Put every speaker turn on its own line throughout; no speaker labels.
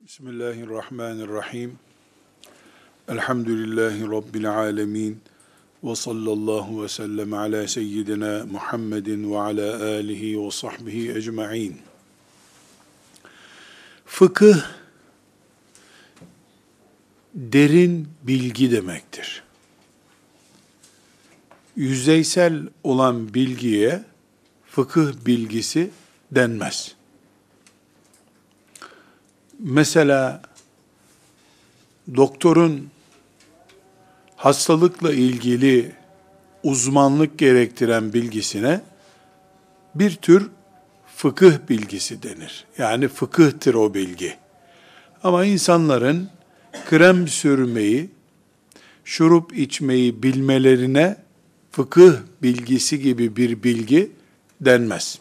Bismillahirrahmanirrahim. Elhamdülillahi Rabbil alemin. Ve sallallahu ve sellem ala seyyidina Muhammedin ve ala alihi ve sahbihi ecma'in. Fıkıh, derin bilgi demektir. Yüzeysel olan bilgiye fıkıh bilgisi denmez. Mesela doktorun hastalıkla ilgili uzmanlık gerektiren bilgisine bir tür fıkıh bilgisi denir. Yani fıkıhtır o bilgi. Ama insanların krem sürmeyi, şurup içmeyi bilmelerine fıkıh bilgisi gibi bir bilgi denmez.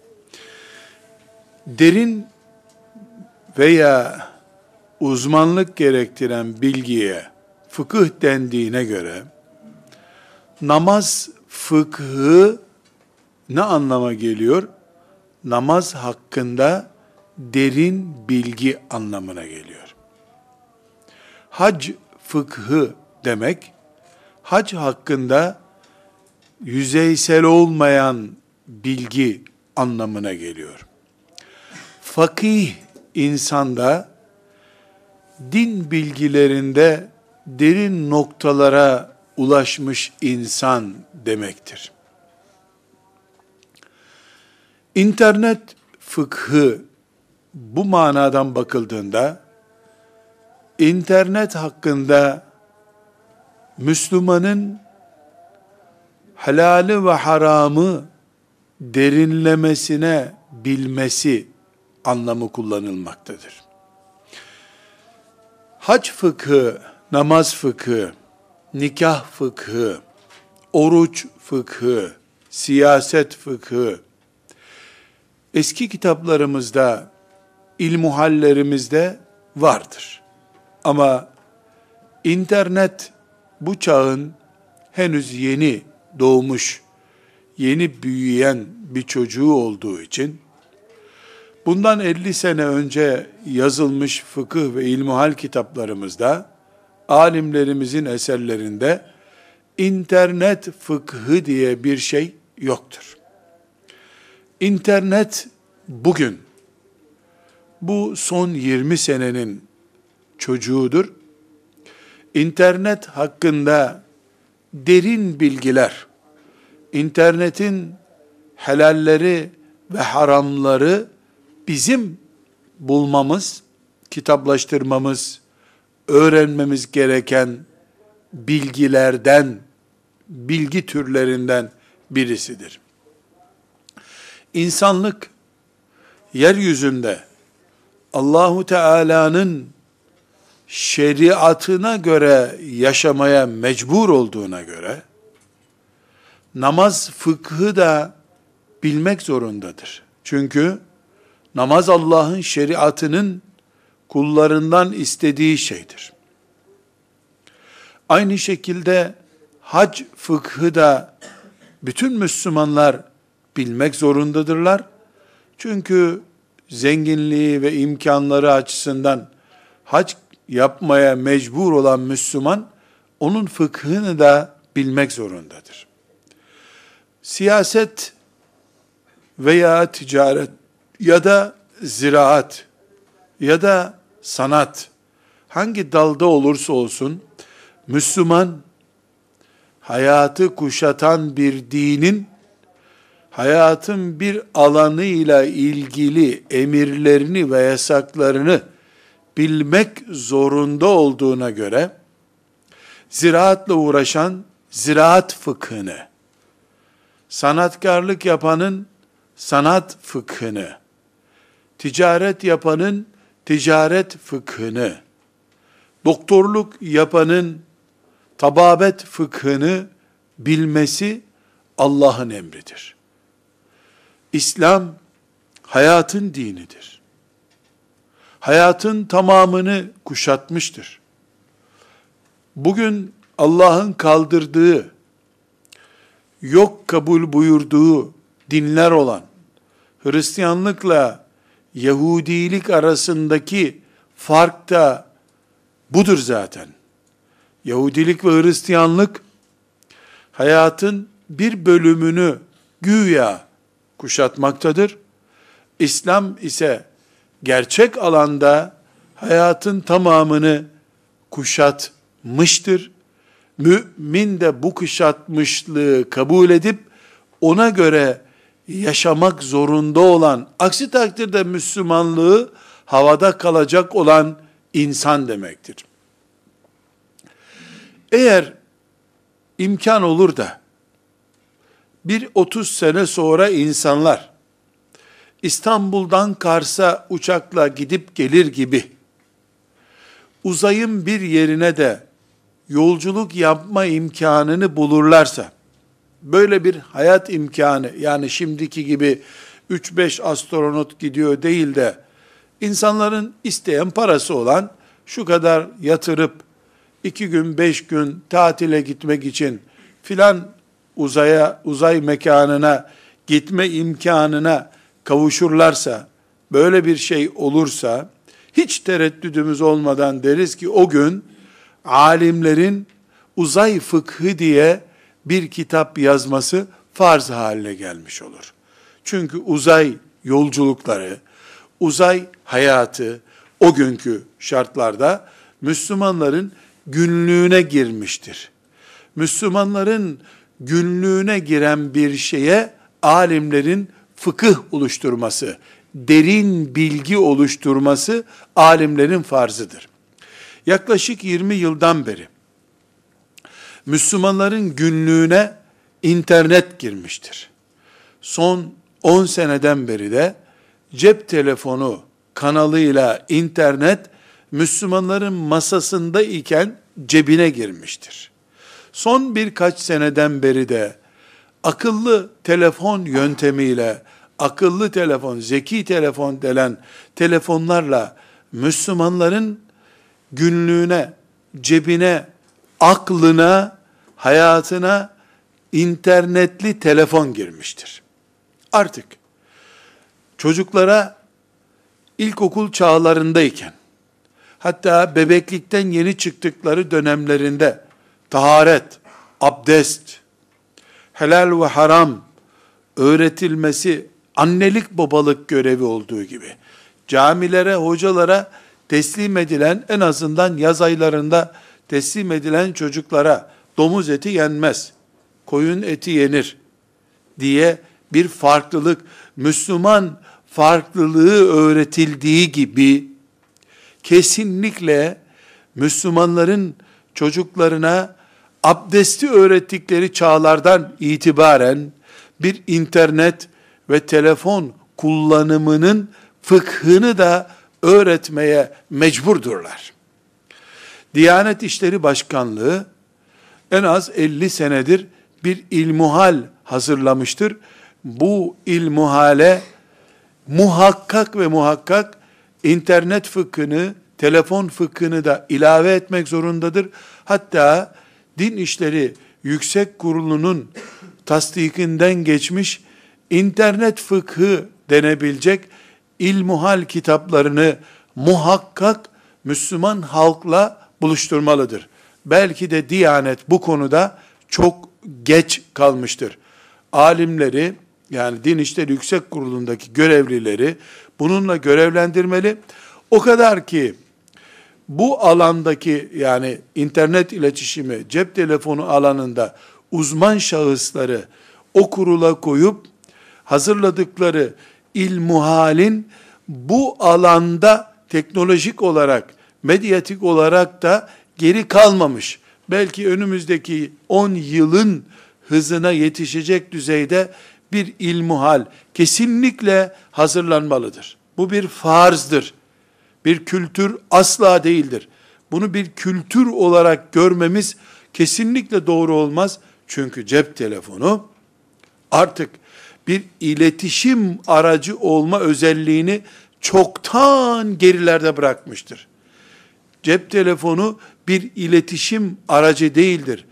Derin veya uzmanlık gerektiren bilgiye fıkıh dendiğine göre, namaz fıkhı ne anlama geliyor? Namaz hakkında derin bilgi anlamına geliyor. Hac fıkhı demek, hac hakkında yüzeysel olmayan bilgi anlamına geliyor. Fakih insanda din bilgilerinde derin noktalara ulaşmış insan demektir. İnternet fıkhı bu manadan bakıldığında, internet hakkında Müslümanın helali ve haramı derinlemesine bilmesi anlamı kullanılmaktadır. Hac fıkhı, namaz fıkhı, nikah fıkhı, oruç fıkhı, siyaset fıkhı, eski kitaplarımızda, ilmuhallerimizde vardır. Ama internet bu çağın henüz yeni doğmuş, yeni büyüyen bir çocuğu olduğu için, bundan 50 sene önce yazılmış fıkıh ve ilmuhal kitaplarımızda, alimlerimizin eserlerinde internet fıkhı diye bir şey yoktur. İnternet bugün, bu son 20 senenin çocuğudur. İnternet hakkında derin bilgiler, internetin helalleri ve haramları bizim bulmamız, kitaplaştırmamız, öğrenmemiz gereken bilgilerden, bilgi türlerinden birisidir. İnsanlık, yeryüzünde Allahu Teala'nın şeriatına göre yaşamaya mecbur olduğuna göre, namaz fıkhı da bilmek zorundadır. Çünkü namaz Allah'ın şeriatının kullarından istediği şeydir. Aynı şekilde hac fıkhı da bütün Müslümanlar bilmek zorundadırlar. Çünkü zenginliği ve imkanları açısından hac yapmaya mecbur olan Müslüman, onun fıkhını da bilmek zorundadır. Siyaset veya ticaret ya da ziraat ya da sanat, hangi dalda olursa olsun, Müslüman, hayatı kuşatan bir dinin, hayatın bir alanıyla ilgili emirlerini ve yasaklarını bilmek zorunda olduğuna göre, ziraatla uğraşan ziraat fıkhını, sanatkarlık yapanın sanat fıkhını, ticaret yapanın ticaret fıkhını, doktorluk yapanın tababet fıkhını bilmesi Allah'ın emridir. İslam hayatın dinidir. Hayatın tamamını kuşatmıştır. Bugün Allah'ın kaldırdığı, yok kabul buyurduğu dinler olan Hristiyanlıkla Yahudilik arasındaki Fark da budur zaten. Yahudilik ve Hristiyanlık hayatın bir bölümünü güya kuşatmaktadır. İslam ise gerçek alanda hayatın tamamını kuşatmıştır. Mümin de bu kuşatmışlığı kabul edip ona göre yaşamak zorunda olan, aksi takdirde Müslümanlığı havada kalacak olan insan demektir. Eğer imkan olur da bir 30 sene sonra insanlar İstanbul'dan Kars'a uçakla gidip gelir gibi uzayın bir yerine de yolculuk yapma imkanını bulurlarsa, böyle bir hayat imkanı, yani şimdiki gibi 3-5 astronot gidiyor değil de insanların isteyen, parası olan şu kadar yatırıp 2 gün 5 gün tatile gitmek için filan uzay mekanına gitme imkanına kavuşurlarsa, böyle bir şey olursa hiç tereddüdümüz olmadan deriz ki o gün alimlerin uzay fıkhı diye bir kitap yazması farz haline gelmiş olur. Çünkü uzay yolculukları, uzay hayatı o günkü şartlarda Müslümanların günlüğüne girmiştir. Müslümanların günlüğüne giren bir şeye alimlerin fıkıh oluşturması, derin bilgi oluşturması alimlerin farzıdır. Yaklaşık 20 yıldan beri Müslümanların günlüğüne internet girmiştir. Son 10 seneden beri de cep telefonu kanalıyla internet Müslümanların masasında iken cebine girmiştir. Son birkaç seneden beri de akıllı telefon yöntemiyle, akıllı telefon, zeki telefon denen telefonlarla Müslümanların günlüğüne, cebine, aklına, hayatına internetli telefon girmiştir. Artık çocuklara ilkokul çağlarındayken, hatta bebeklikten yeni çıktıkları dönemlerinde taharet, abdest, helal ve haram öğretilmesi annelik babalık görevi olduğu gibi camilere, hocalara teslim edilen, en azından yaz aylarında teslim edilen çocuklara domuz eti yenmez, koyun eti yenir diye bir farklılık, Müslüman farklılığı öğretildiği gibi kesinlikle Müslümanların çocuklarına abdesti öğrettikleri çağlardan itibaren bir internet ve telefon kullanımının fıkhını da öğretmeye mecburdurlar. Diyanet İşleri Başkanlığı en az 50 senedir bir ilmuhal hazırlamıştır. Bu ilmuhale muhakkak ve muhakkak internet fıkhını, telefon fıkhını da ilave etmek zorundadır. Hatta Din İşleri Yüksek Kurulu'nun tasdikinden geçmiş internet fıkhı denebilecek ilmuhal kitaplarını muhakkak Müslüman halkla buluşturmalıdır. Belki de Diyanet bu konuda çok geç kalmıştır. Alimleri, yani Din İşleri Yüksek Kurulu'ndaki görevlileri bununla görevlendirmeli. O kadar ki bu alandaki, yani internet iletişimi, cep telefonu alanında uzman şahısları o kurula koyup hazırladıkları ilmuhalin bu alanda teknolojik olarak, medyatik olarak da geri kalmamış, belki önümüzdeki 10 yılın hızına yetişecek düzeyde bir ilmuhal kesinlikle hazırlanmalıdır. Bu bir farzdır. Bir kültür asla değildir. Bunu bir kültür olarak görmemiz kesinlikle doğru olmaz. Çünkü cep telefonu artık bir iletişim aracı olma özelliğini çoktan gerilerde bırakmıştır. Cep telefonu bir iletişim aracı değildir.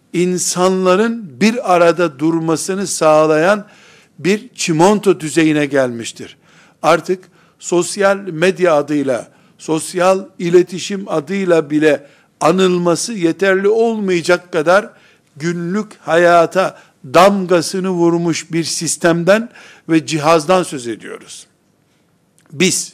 İnsanların bir arada durmasını sağlayan bir çimento düzeyine gelmiştir. Artık sosyal medya adıyla sosyal iletişim adıyla bile anılması yeterli olmayacak kadar günlük hayata damgasını vurmuş bir sistemden ve cihazdan söz ediyoruz. Biz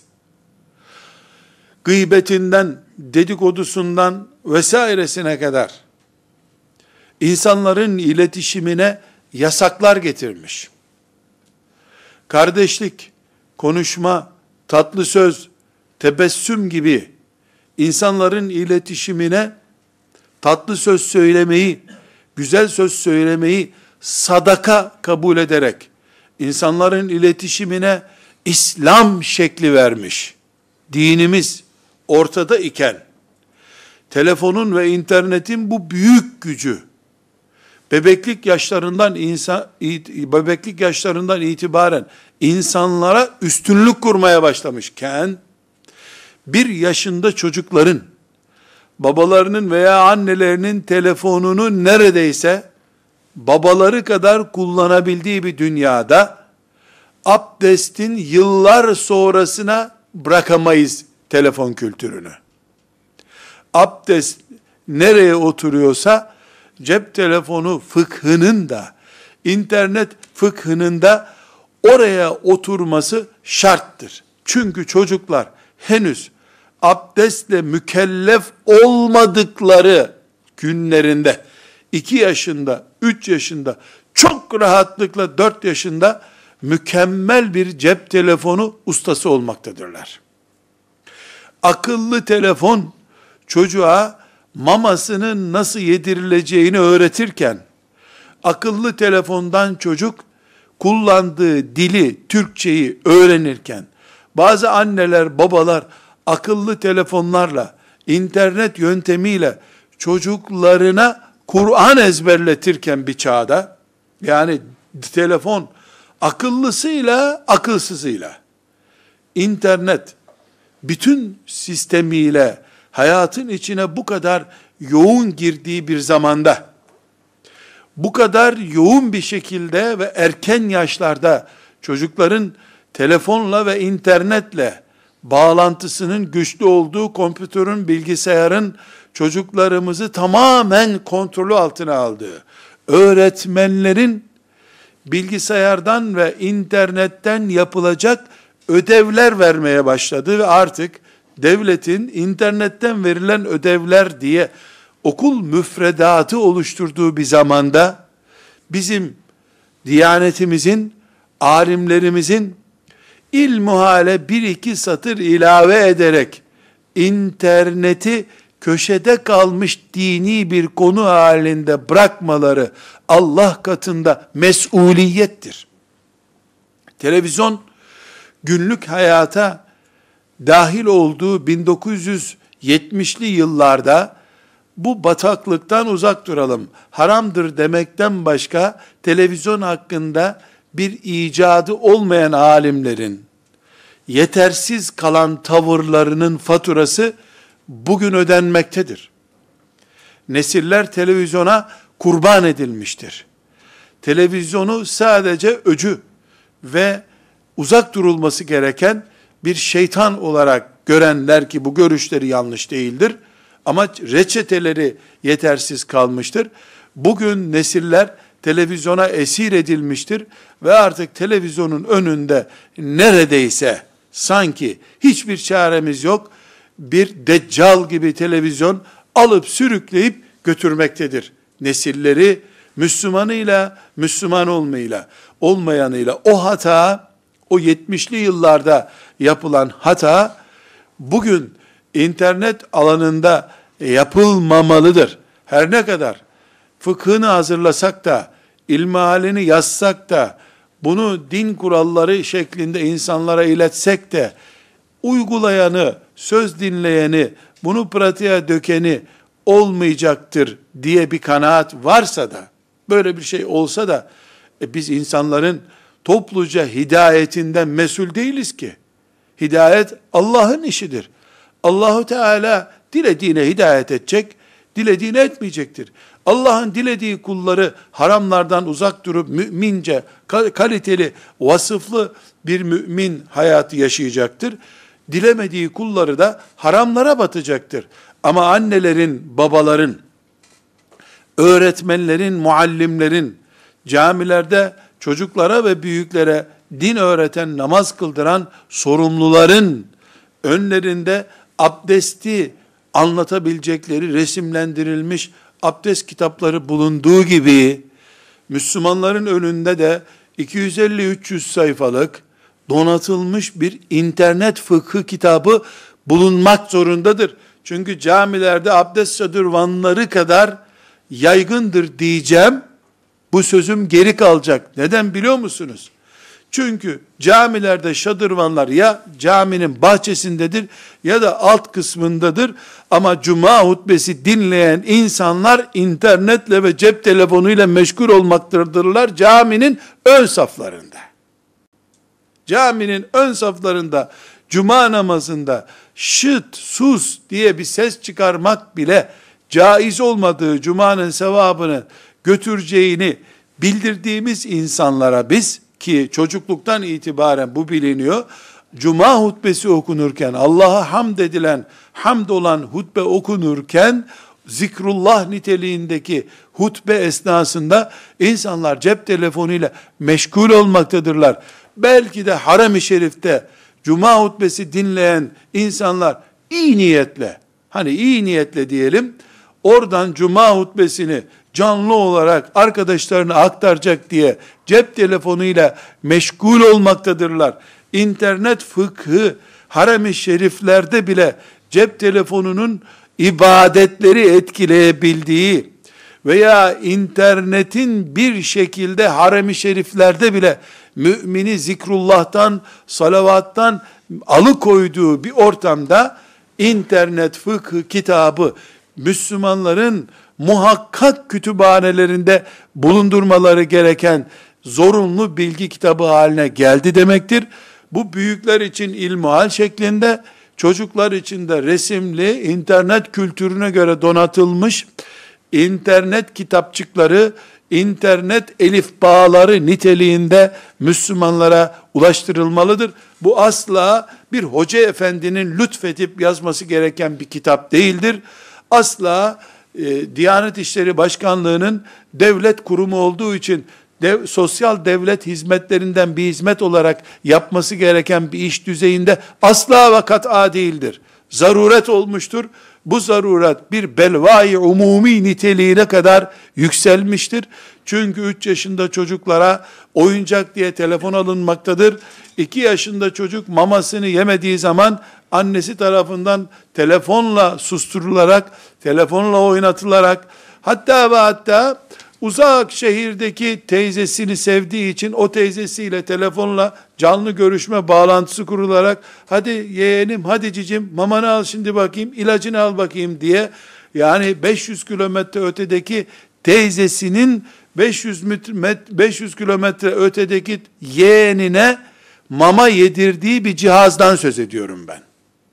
gıybetinden, dedikodusundan vesairesine kadar insanların iletişimine yasaklar getirmiş. Kardeşlik, konuşma, tatlı söz, tebessüm gibi insanların iletişimine tatlı söz söylemeyi, güzel söz söylemeyi sadaka kabul ederek insanların iletişimine İslam şekli vermiş. Dinimiz ortada iken telefonun ve internetin bu büyük gücü bebeklik yaşlarından itibaren insanlara üstünlük kurmaya başlamışken 1 yaşında çocukların babalarının veya annelerinin telefonunu neredeyse babaları kadar kullanabildiği bir dünyada abdestin yıllar sonrasına bırakamayız telefon kültürünü. Abdest nereye oturuyorsa cep telefonu fıkhının da internet fıkhının da oraya oturması şarttır. Çünkü çocuklar henüz abdestle mükellef olmadıkları günlerinde 2 yaşında, 3 yaşında, çok rahatlıkla 4 yaşında mükemmel bir cep telefonu ustası olmaktadırlar. Akıllı telefon çocuğa mamasının nasıl yedirileceğini öğretirken, akıllı telefondan çocuk kullandığı dili, Türkçeyi öğrenirken, bazı anneler, babalar akıllı telefonlarla, internet yöntemiyle çocuklarına Kur'an ezberletirken bir çağda, yani telefon akıllısıyla, akılsızıyla, internet bütün sistemiyle hayatın içine bu kadar yoğun girdiği bir zamanda, bu kadar yoğun bir şekilde ve erken yaşlarda çocukların telefonla ve internetle bağlantısının güçlü olduğu kompütörün, bilgisayarın çocuklarımızı tamamen kontrolü altına aldığı, öğretmenlerin bilgisayardan ve internetten yapılacak ödevler vermeye başladı ve artık devletin internetten verilen ödevler diye okul müfredatı oluşturduğu bir zamanda bizim diyanetimizin, alimlerimizin ilmuhale 1-2 satır ilave ederek interneti köşede kalmış dini bir konu halinde bırakmaları Allah katında mesuliyettir. Televizyon günlük hayata dahil olduğu 1970'li yıllarda bu bataklıktan uzak duralım, haramdır demekten başka televizyon hakkında bir icadı olmayan alimlerin yetersiz kalan tavırlarının faturası bugün ödenmektedir. Nesiller televizyona kurban edilmiştir. Televizyonu sadece öcü ve uzak durulması gereken bir şeytan olarak görenler, ki bu görüşleri yanlış değildir, ama reçeteleri yetersiz kalmıştır. Bugün nesiller televizyona esir edilmiştir ve artık televizyonun önünde neredeyse sanki hiçbir çaremiz yok, bir deccal gibi televizyon alıp sürükleyip götürmektedir. Nesilleri Müslümanıyla, Müslüman olmayanıyla o hata, o 70'li yıllarda yapılan hata bugün internet alanında yapılmamalıdır. Her ne kadar fıkhını hazırlasak da, ilmihalini yazsak da, bunu din kuralları şeklinde insanlara iletsek de, uygulayanı, söz dinleyeni, bunu pratiğe dökeni olmayacaktır diye bir kanaat varsa da, böyle bir şey olsa da, biz insanların topluca hidayetinden mesul değiliz ki. Hidayet Allah'ın işidir. Allahu Teala dilediğine hidayet edecek, dilediğine etmeyecektir. Allah'ın dilediği kulları haramlardan uzak durup mümince, kaliteli, vasıflı bir mümin hayatı yaşayacaktır. dilemediği kulları da haramlara batacaktır. Ama annelerin, babaların, öğretmenlerin, muallimlerin, camilerde çocuklara ve büyüklere din öğreten, namaz kıldıran sorumluların önlerinde abdesti anlatabilecekleri resimlendirilmiş abdest kitapları bulunduğu gibi, Müslümanların önünde de 250-300 sayfalık donatılmış bir internet fıkhı kitabı bulunmak zorundadır. Çünkü camilerde abdest şadırvanları kadar yaygındır diyeceğim. Bu sözüm geri kalacak. Neden biliyor musunuz? Çünkü camilerde şadırvanlar ya caminin bahçesindedir ya da alt kısmındadır. Ama cuma hutbesi dinleyen insanlar internetle ve cep telefonuyla meşgul olmaktadırlar caminin ön saflarında. Caminin ön saflarında cuma namazında şıt, sus diye bir ses çıkarmak bile caiz olmadığı, cumanın sevabını götüreceğini bildirdiğimiz insanlara biz, ki çocukluktan itibaren bu biliniyor, cuma hutbesi okunurken, Allah'a hamd edilen, hamd olan hutbe okunurken, zikrullah niteliğindeki hutbe esnasında insanlar cep telefonuyla meşgul olmaktadırlar. Belki de harem-i şerifte cuma hutbesi dinleyen insanlar iyi niyetle, hani iyi niyetle diyelim, oradan cuma hutbesini canlı olarak arkadaşlarına aktaracak diye cep telefonuyla meşgul olmaktadırlar. İnternet fıkhı harem-i şeriflerde bile cep telefonunun ibadetleri etkileyebildiği veya internetin bir şekilde harem-i şeriflerde bile mümini zikrullah'tan, salavattan alıkoyduğu bir ortamda internet fıkhı kitabı Müslümanların muhakkak kütüphanelerinde bulundurmaları gereken zorunlu bilgi kitabı haline geldi demektir. Bu büyükler için ilmihal şeklinde, çocuklar için de resimli, internet kültürüne göre donatılmış internet kitapçıkları, internet elifbaları niteliğinde Müslümanlara ulaştırılmalıdır. Bu asla bir hoca efendinin lütfedip yazması gereken bir kitap değildir. Asla Diyanet İşleri Başkanlığı'nın devlet kurumu olduğu için sosyal devlet hizmetlerinden bir hizmet olarak yapması gereken bir iş düzeyinde asla ve kat'a değildir. Zaruret olmuştur. Bu zaruret bir belvai umumi niteliğine kadar yükselmiştir. Çünkü 3 yaşında çocuklara oyuncak diye telefon alınmaktadır. 2 yaşında çocuk mamasını yemediği zaman annesi tarafından telefonla susturularak, telefonla oynatılarak, hatta ve hatta uzak şehirdeki teyzesini sevdiği için o teyzesiyle telefonla canlı görüşme bağlantısı kurularak, hadi yeğenim, hadi cicim, mamanı al şimdi bakayım, ilacını al bakayım diye, yani 500 kilometre ötedeki teyzesinin 500 kilometre ötedeki yeğenine mama yedirdiği bir cihazdan söz ediyorum ben.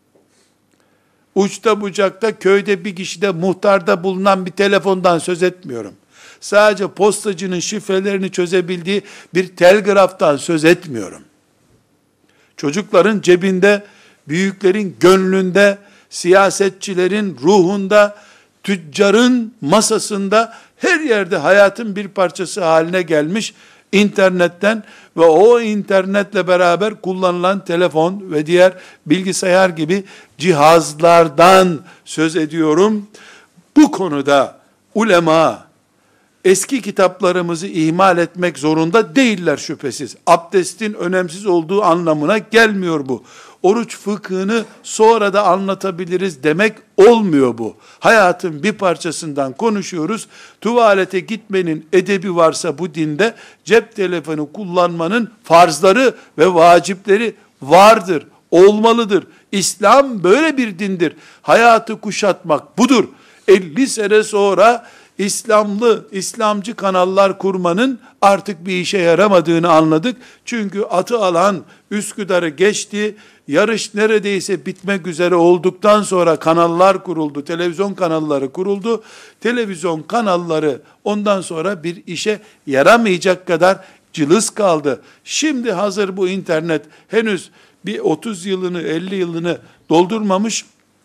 Uçta bucakta, köyde bir kişide, muhtarda bulunan bir telefondan söz etmiyorum. Sadece postacının şifrelerini çözebildiği bir telgraftan söz etmiyorum. Çocukların cebinde, büyüklerin gönlünde, siyasetçilerin ruhunda, tüccarın masasında, her yerde hayatın bir parçası haline gelmiş internetten ve o internetle beraber kullanılan telefon ve diğer bilgisayar gibi cihazlardan söz ediyorum. Bu konuda ulema eski kitaplarımızı ihmal etmek zorunda değiller şüphesiz. Abdestin önemsiz olduğu anlamına gelmiyor bu. Oruç fıkhını sonra da anlatabiliriz demek olmuyor bu. Hayatın bir parçasından konuşuyoruz. Tuvalete gitmenin edebi varsa bu dinde, cep telefonu kullanmanın farzları ve vacipleri vardır, olmalıdır. İslam böyle bir dindir. Hayatı kuşatmak budur. 50 sene sonra İslamcı kanallar kurmanın artık bir işe yaramadığını anladık. Çünkü atı alan Üsküdar'ı geçti. Yarış neredeyse bitmek üzere olduktan sonra kanallar kuruldu. Televizyon kanalları kuruldu. Televizyon kanalları ondan sonra bir işe yaramayacak kadar cılız kaldı. Şimdi hazır bu internet henüz bir 30 yılını 50 yılını doldurmamış,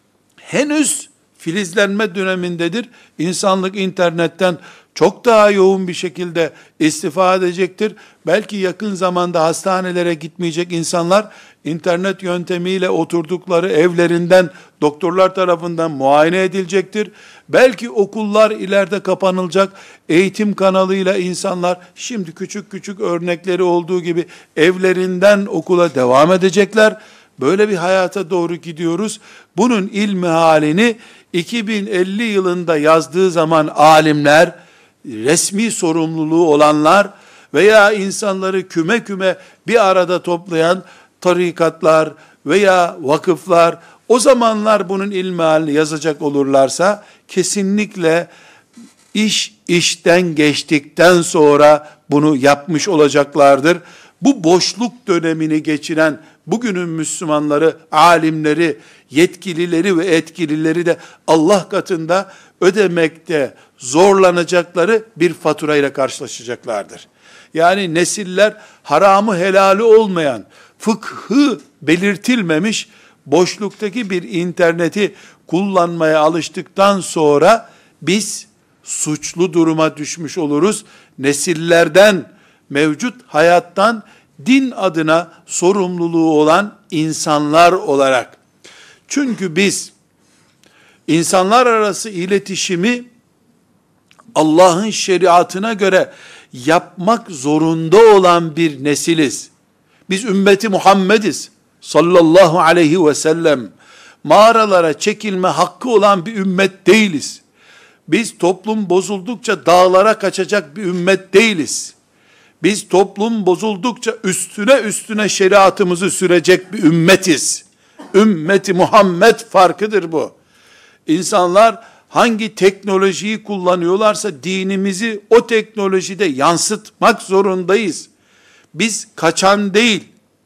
henüz filizlenme dönemindedir. İnsanlık internetten çok daha yoğun bir şekilde istifade edecektir. Belki yakın zamanda hastanelere gitmeyecek insanlar, internet yöntemiyle oturdukları evlerinden doktorlar tarafından muayene edilecektir. Belki okullar ileride kapanılacak. Eğitim kanalıyla insanlar, şimdi küçük küçük örnekleri olduğu gibi, evlerinden okula devam edecekler. Böyle bir hayata doğru gidiyoruz. Bunun ilmi halini 2050 yılında yazdığı zaman alimler, resmi sorumluluğu olanlar veya insanları küme küme bir arada toplayan tarikatlar veya vakıflar, o zamanlar bunun ilmi halini yazacak olurlarsa, kesinlikle iş işten geçtikten sonra bunu yapmış olacaklardır. Bu boşluk dönemini geçiren bugünün Müslümanları, alimleri, yetkilileri ve etkilileri de Allah katında ödemekte zorlanacakları bir faturayla karşılaşacaklardır. Yani nesiller haramı helali olmayan, fıkhı belirtilmemiş boşluktaki bir interneti kullanmaya alıştıktan sonra biz suçlu duruma düşmüş oluruz. Nesillerden, mevcut hayattan din adına sorumluluğu olan insanlar olarak. Çünkü biz insanlar arası iletişimi Allah'ın şeriatına göre yapmak zorunda olan bir nesiliz. Biz ümmeti Muhammediz sallallahu aleyhi ve sellem. Mağaralara çekilme hakkı olan bir ümmet değiliz. Biz toplum bozuldukça dağlara kaçacak bir ümmet değiliz. Biz toplum bozuldukça üstüne şeriatımızı sürecek bir ümmetiz. Ümmeti Muhammed farkıdır bu. İnsanlar hangi teknolojiyi kullanıyorlarsa dinimizi o teknolojide yansıtmak zorundayız. Biz kaçan değil,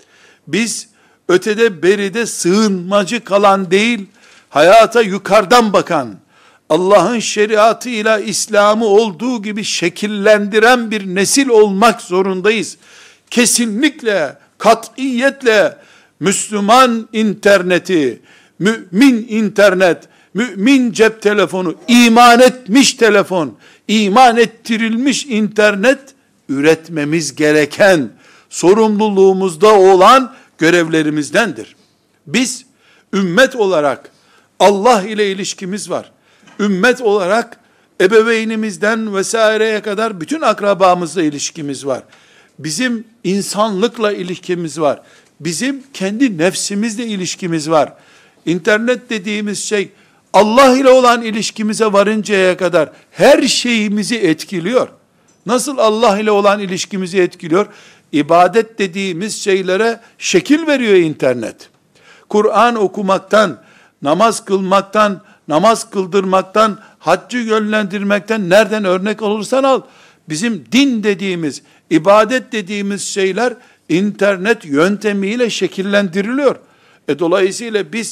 biz ötede beride sığınmacı kalan değil, hayata yukarıdan bakan, Allah'ın şeriatıyla İslam'ı olduğu gibi şekillendiren bir nesil olmak zorundayız. Kesinlikle, katiyetle Müslüman interneti, mümin internet, mümin cep telefonu, iman etmiş telefon, iman ettirilmiş internet üretmemiz gereken, sorumluluğumuzda olan görevlerimizdendir. Biz ümmet olarak Allah ile ilişkimiz var. Ümmet olarak ebeveynimizden vesaireye kadar bütün akrabamızla ilişkimiz var. Bizim insanlıkla ilişkimiz var. Bizim kendi nefsimizle ilişkimiz var. İnternet dediğimiz şey Allah ile olan ilişkimize varıncaya kadar her şeyimizi etkiliyor. Nasıl Allah ile olan ilişkimizi etkiliyor? İbadet dediğimiz şeylere şekil veriyor internet. Kur'an okumaktan, namaz kılmaktan, namaz kıldırmaktan, haccı yönlendirmekten nereden örnek olursan al. Bizim din dediğimiz, ibadet dediğimiz şeyler internet yöntemiyle şekillendiriliyor. Dolayısıyla biz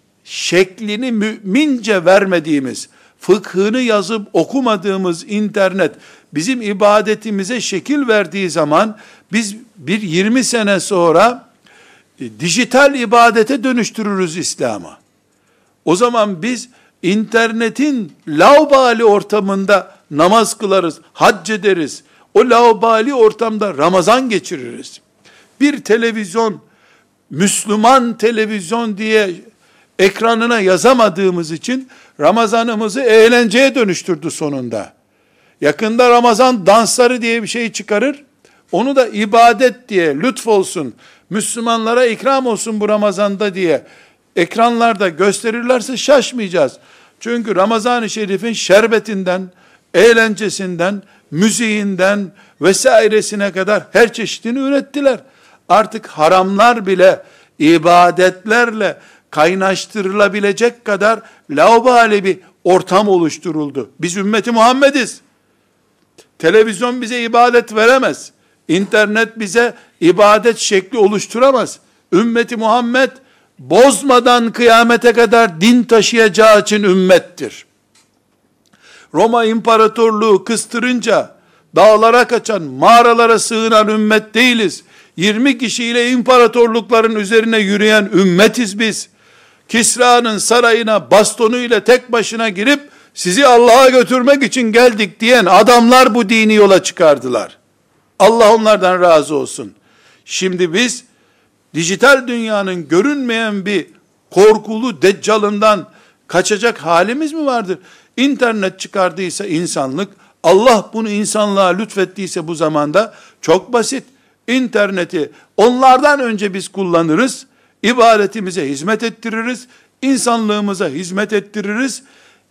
şeklini mümince vermediğimiz, fıkhını yazıp okumadığımız internet bizim ibadetimize şekil verdiği zaman biz bir 20 sene sonra dijital ibadete dönüştürürüz İslam'ı. O zaman biz internetin laubali ortamında namaz kılarız, hac ederiz. O laubali ortamda Ramazan geçiririz. Bir televizyon, Müslüman televizyon diye ekranına yazamadığımız için Ramazanımızı eğlenceye dönüştürdü sonunda. Yakında Ramazan dansları diye bir şey çıkarır. Onu da ibadet diye, lütfolsun, Müslümanlara ikram olsun bu Ramazan'da diye ekranlarda gösterirlerse şaşmayacağız. Çünkü Ramazan-ı Şerif'in şerbetinden, eğlencesinden, müziğinden vesairesine kadar her çeşidini ürettiler. Artık haramlar bile ibadetlerle kaynaştırılabilecek kadar laubali bir ortam oluşturuldu. Biz ümmeti Muhammediz. Televizyon bize ibadet veremez. İnternet bize ibadet şekli oluşturamaz. Ümmeti Muhammed bozmadan kıyamete kadar din taşıyacağı için ümmettir. Roma İmparatorluğu kıstırınca dağlara kaçan, mağaralara sığınan ümmet değiliz. 20 kişiyle imparatorlukların üzerine yürüyen ümmetiz biz. Kisra'nın sarayına bastonuyla tek başına girip sizi Allah'a götürmek için geldik diyen adamlar bu dini yola çıkardılar. Allah onlardan razı olsun. Şimdi biz dijital dünyanın görünmeyen bir korkulu deccalından kaçacak halimiz mi vardır? İnternet çıkardıysa insanlık, Allah bunu insanlığa lütfettiyse bu zamanda çok basit. İnterneti onlardan önce biz kullanırız, ibadetimize hizmet ettiririz, insanlığımıza hizmet ettiririz.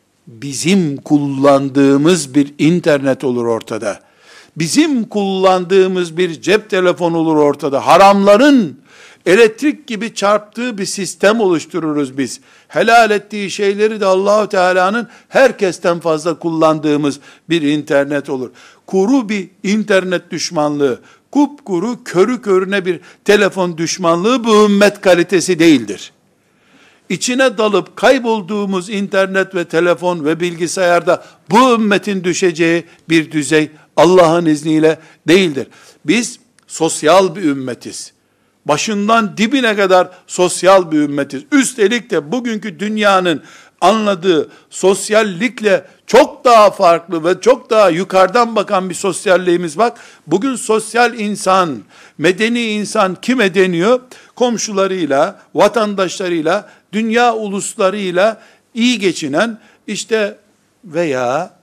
Bizim kullandığımız bir internet olur ortada. Bizim kullandığımız bir cep telefonu olur ortada. Haramların elektrik gibi çarptığı bir sistem oluştururuz biz. Helal ettiği şeyleri de Allahu Teala'nın herkesten fazla kullandığımız bir internet olur. Kuru bir internet düşmanlığı, kupkuru, körü körüne bir telefon düşmanlığı bu ümmet kalitesi değildir. İçine dalıp kaybolduğumuz internet ve telefon ve bilgisayarda bu ümmetin düşeceği bir düzey Allah'ın izniyle değildir. Biz sosyal bir ümmetiz. Başından dibine kadar sosyal bir ümmetiz. Üstelik de bugünkü dünyanın anladığı sosyallikle çok daha farklı ve çok daha yukarıdan bakan bir sosyalliğimiz var. Bugün sosyal insan, medeni insan kime deniyor? Komşularıyla, vatandaşlarıyla, dünya uluslarıyla iyi geçinen, işte veya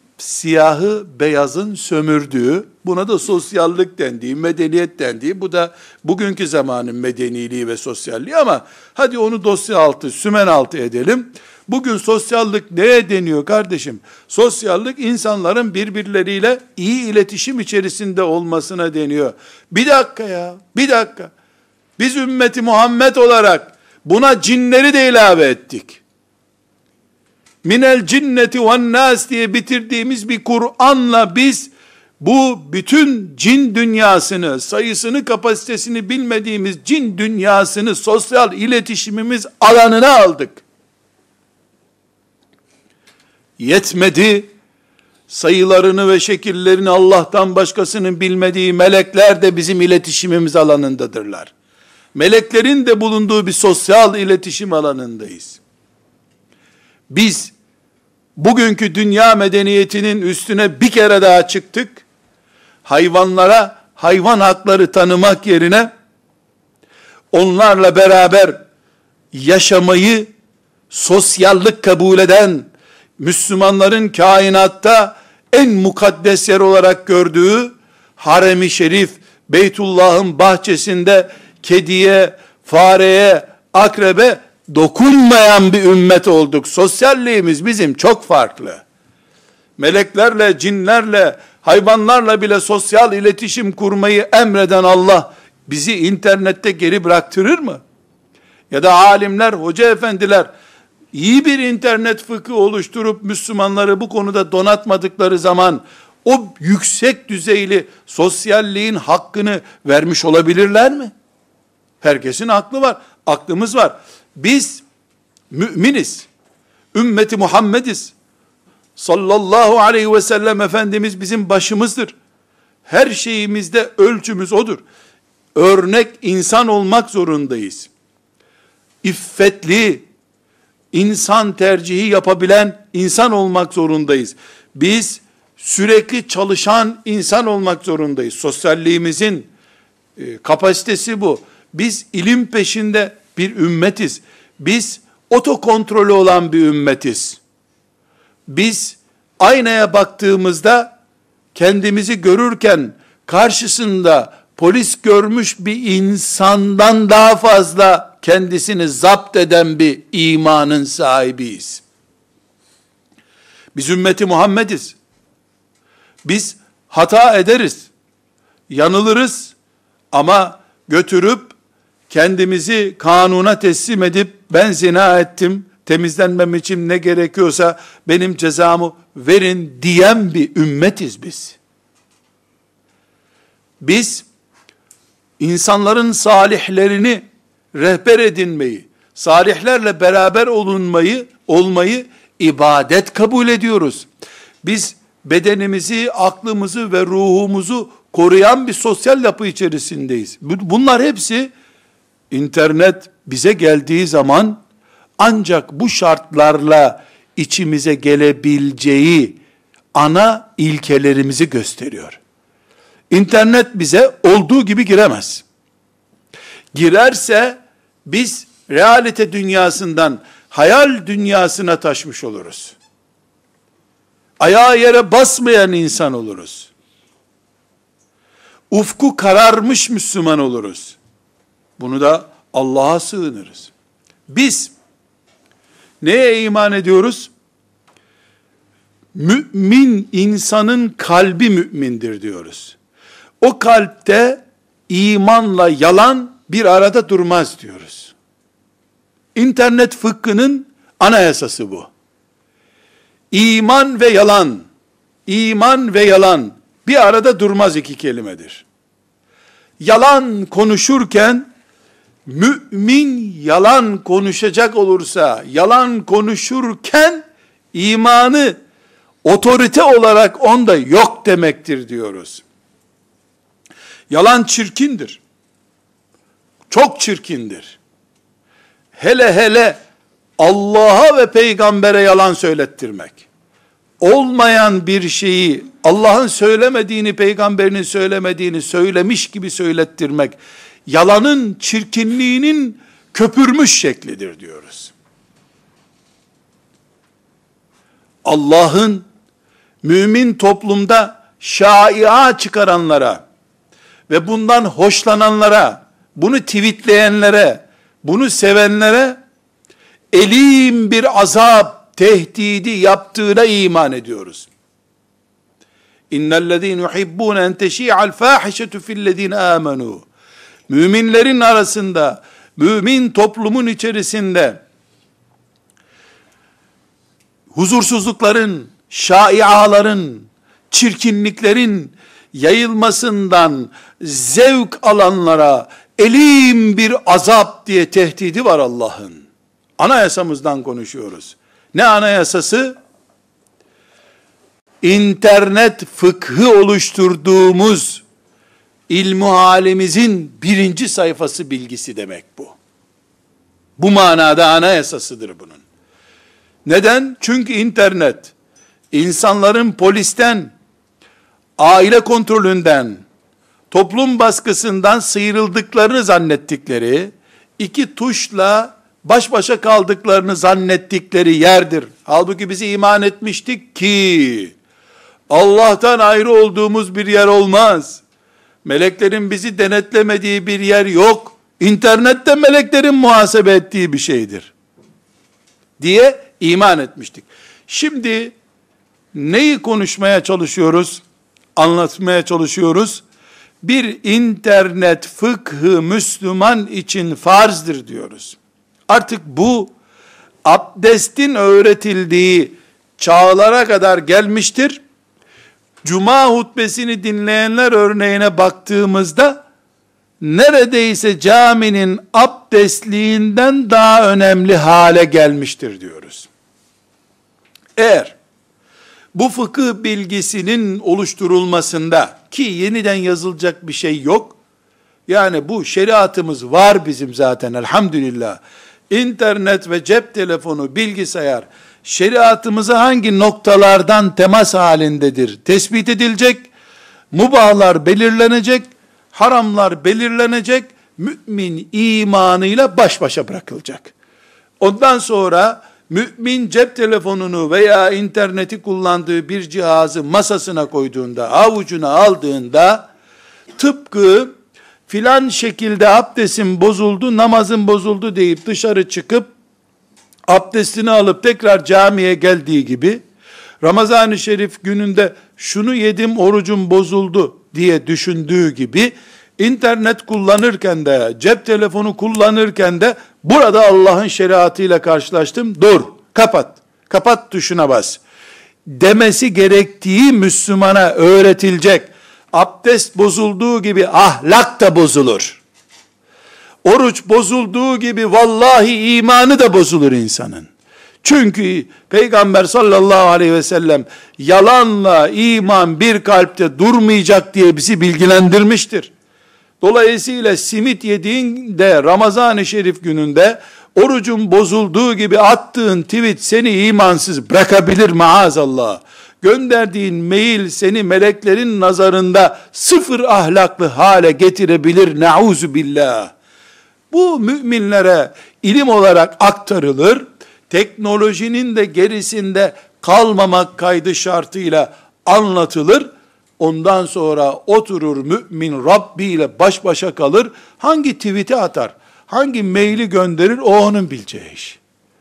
siyahı beyazın sömürdüğü, buna da sosyallik dendiği, medeniyet dendiği, bu da bugünkü zamanın medeniliği ve sosyalliği, ama hadi onu dosya altı, sümen altı edelim. Bugün sosyallik neye deniyor kardeşim? Sosyallik insanların birbirleriyle iyi iletişim içerisinde olmasına deniyor. Bir dakika ya, bir dakika. Biz ümmeti Muhammed olarak buna cinleri de ilave ettik. Minel cinneti ve nas diye bitirdiğimiz bir Kur'an'la biz bu bütün cin dünyasını, sayısını, kapasitesini bilmediğimiz cin dünyasını sosyal iletişimimiz alanına aldık. Yetmedi, sayılarını ve şekillerini Allah'tan başkasının bilmediği melekler de bizim iletişimimiz alanındadırlar. Meleklerin de bulunduğu bir sosyal iletişim alanındayız. Biz bugünkü dünya medeniyetinin üstüne bir kere daha çıktık. Hayvanlara hayvan hakları tanımak yerine onlarla beraber yaşamayı sosyallik kabul eden, Müslümanların kainatta en mukaddes yer olarak gördüğü harem-i şerif, Beytullah'ın bahçesinde kediye, fareye, akrebe dokunmayan bir ümmet olduk. Sosyalliğimiz bizim çok farklı. Meleklerle, cinlerle, hayvanlarla bile sosyal iletişim kurmayı emreden Allah bizi internette geri bıraktırır mı? Ya da alimler, hoca efendiler iyi bir internet fıkhı oluşturup Müslümanları bu konuda donatmadıkları zaman o yüksek düzeyli sosyalliğin hakkını vermiş olabilirler mi? Herkesin aklı var, aklımız var. Biz müminiz, ümmeti Muhammediz. Sallallahu aleyhi ve sellem Efendimiz bizim başımızdır. Her şeyimizde ölçümüz odur. Örnek insan olmak zorundayız. İffetli, insan tercihi yapabilen insan olmak zorundayız. Biz sürekli çalışan insan olmak zorundayız. Sosyalliğimizin kapasitesi bu. Biz ilim peşinde bir ümmetiz. Biz otokontrolü olan bir ümmetiz. Biz aynaya baktığımızda kendimizi görürken karşısında polis görmüş bir insandan daha fazla kendisini zapt eden bir imanın sahibiyiz. Biz ümmeti Muhammediz. Biz hata ederiz, yanılırız ama götürüp kendimizi kanuna teslim edip ben zina ettim, temizlenmem için ne gerekiyorsa benim cezamı verin diyen bir ümmetiz biz. Biz insanların salihlerini rehber edinmeyi, salihlerle beraber olmayı ibadet kabul ediyoruz. Biz bedenimizi, aklımızı ve ruhumuzu koruyan bir sosyal yapı içerisindeyiz. Bunlar hepsi internet bize geldiği zaman ancak bu şartlarla içimize gelebileceği ana ilkelerimizi gösteriyor. İnternet bize olduğu gibi giremez. Girerse biz realite dünyasından hayal dünyasına taşmış oluruz. Ayağı yere basmayan insan oluruz. Ufku kararmış Müslüman oluruz. Bunu da Allah'a sığınırız. Biz neye iman ediyoruz? Mümin insanın kalbi mümindir diyoruz. O kalpte imanla yalan bir arada durmaz diyoruz. İnternet fıkhının anayasası bu. İman ve yalan, iman ve yalan bir arada durmaz iki kelimedir. Yalan konuşurken, mümin yalan konuşacak olursa, yalan konuşurken imanı otorite olarak onda yok demektir diyoruz. Yalan çirkindir. Çok çirkindir. Hele hele Allah'a ve peygambere yalan söylettirmek. Olmayan bir şeyi Allah'ın söylemediğini, peygamberinin söylemediğini söylemiş gibi söylettirmek, yalanın çirkinliğinin köpürmüş şeklidir diyoruz. Allah'ın mümin toplumda şaia çıkaranlara ve bundan hoşlananlara, bunu tweetleyenlere, bunu sevenlere elim bir azap tehdidi yaptığına iman ediyoruz. İnnellezîne yuhibbûne en teşî'al fâhişetu fillezîne âmenû. Müminlerin arasında, mümin toplumun içerisinde huzursuzlukların, şaiaların, çirkinliklerin yayılmasından zevk alanlara elim bir azap diye tehdidi var Allah'ın. Anayasamızdan konuşuyoruz. Ne anayasası? İnternet fıkhı oluşturduğumuz ilmuhalimizin 1. sayfası bilgisi demek bu. Bu manada anayasasıdır bunun. Neden? Çünkü internet, insanların polisten, aile kontrolünden, toplum baskısından sıyrıldıklarını zannettikleri, 2 tuşla baş başa kaldıklarını zannettikleri yerdir. Halbuki bizi iman etmiştik ki, Allah'tan ayrı olduğumuz bir yer olmaz. Meleklerin bizi denetlemediği bir yer yok. İnternette meleklerin muhasebe ettiği bir şeydir diye iman etmiştik. Şimdi neyi konuşmaya çalışıyoruz? Anlatmaya çalışıyoruz. Bir internet fıkhı Müslüman için farzdır diyoruz. Artık bu abdestin öğretildiği çağlara kadar gelmiştir. Cuma hutbesini dinleyenler örneğine baktığımızda neredeyse caminin abdestliğinden daha önemli hale gelmiştir diyoruz. Eğer bu fıkıh bilgisinin oluşturulmasında, ki yeniden yazılacak bir şey yok, yani bu şeriatımız var bizim zaten elhamdülillah, İnternet ve cep telefonu, bilgisayar, şeriatımıza hangi noktalardan temas halindedir tespit edilecek, mubahlar belirlenecek, haramlar belirlenecek, mümin imanıyla baş başa bırakılacak. Ondan sonra mümin cep telefonunu veya interneti kullandığı bir cihazı masasına koyduğunda, avucuna aldığında, tıpkı filan şekilde abdestin bozuldu, namazın bozuldu deyip dışarı çıkıp, abdestini alıp tekrar camiye geldiği gibi, Ramazan-ı Şerif gününde şunu yedim orucum bozuldu diye düşündüğü gibi, internet kullanırken de, cep telefonu kullanırken de, burada Allah'ın şeriatıyla karşılaştım, dur, kapat, kapat tuşuna bas, demesi gerektiği Müslümana öğretilecek. Abdest bozulduğu gibi ahlak da bozulur. Oruç bozulduğu gibi vallahi imanı da bozulur insanın. Çünkü Peygamber sallallahu aleyhi ve sellem yalanla iman bir kalpte durmayacak diye bizi bilgilendirmiştir. Dolayısıyla simit yediğinde Ramazan-ı Şerif gününde orucun bozulduğu gibi attığın tweet seni imansız bırakabilir maazallah. Gönderdiğin mail seni meleklerin nazarında sıfır ahlaklı hale getirebilir nauzu billah. Bu müminlere ilim olarak aktarılır. Teknolojinin de gerisinde kalmamak kaydı şartıyla anlatılır. Ondan sonra oturur mümin Rabbi ile baş başa kalır. Hangi tweet'i atar, hangi maili gönderir o onun bileceği iş.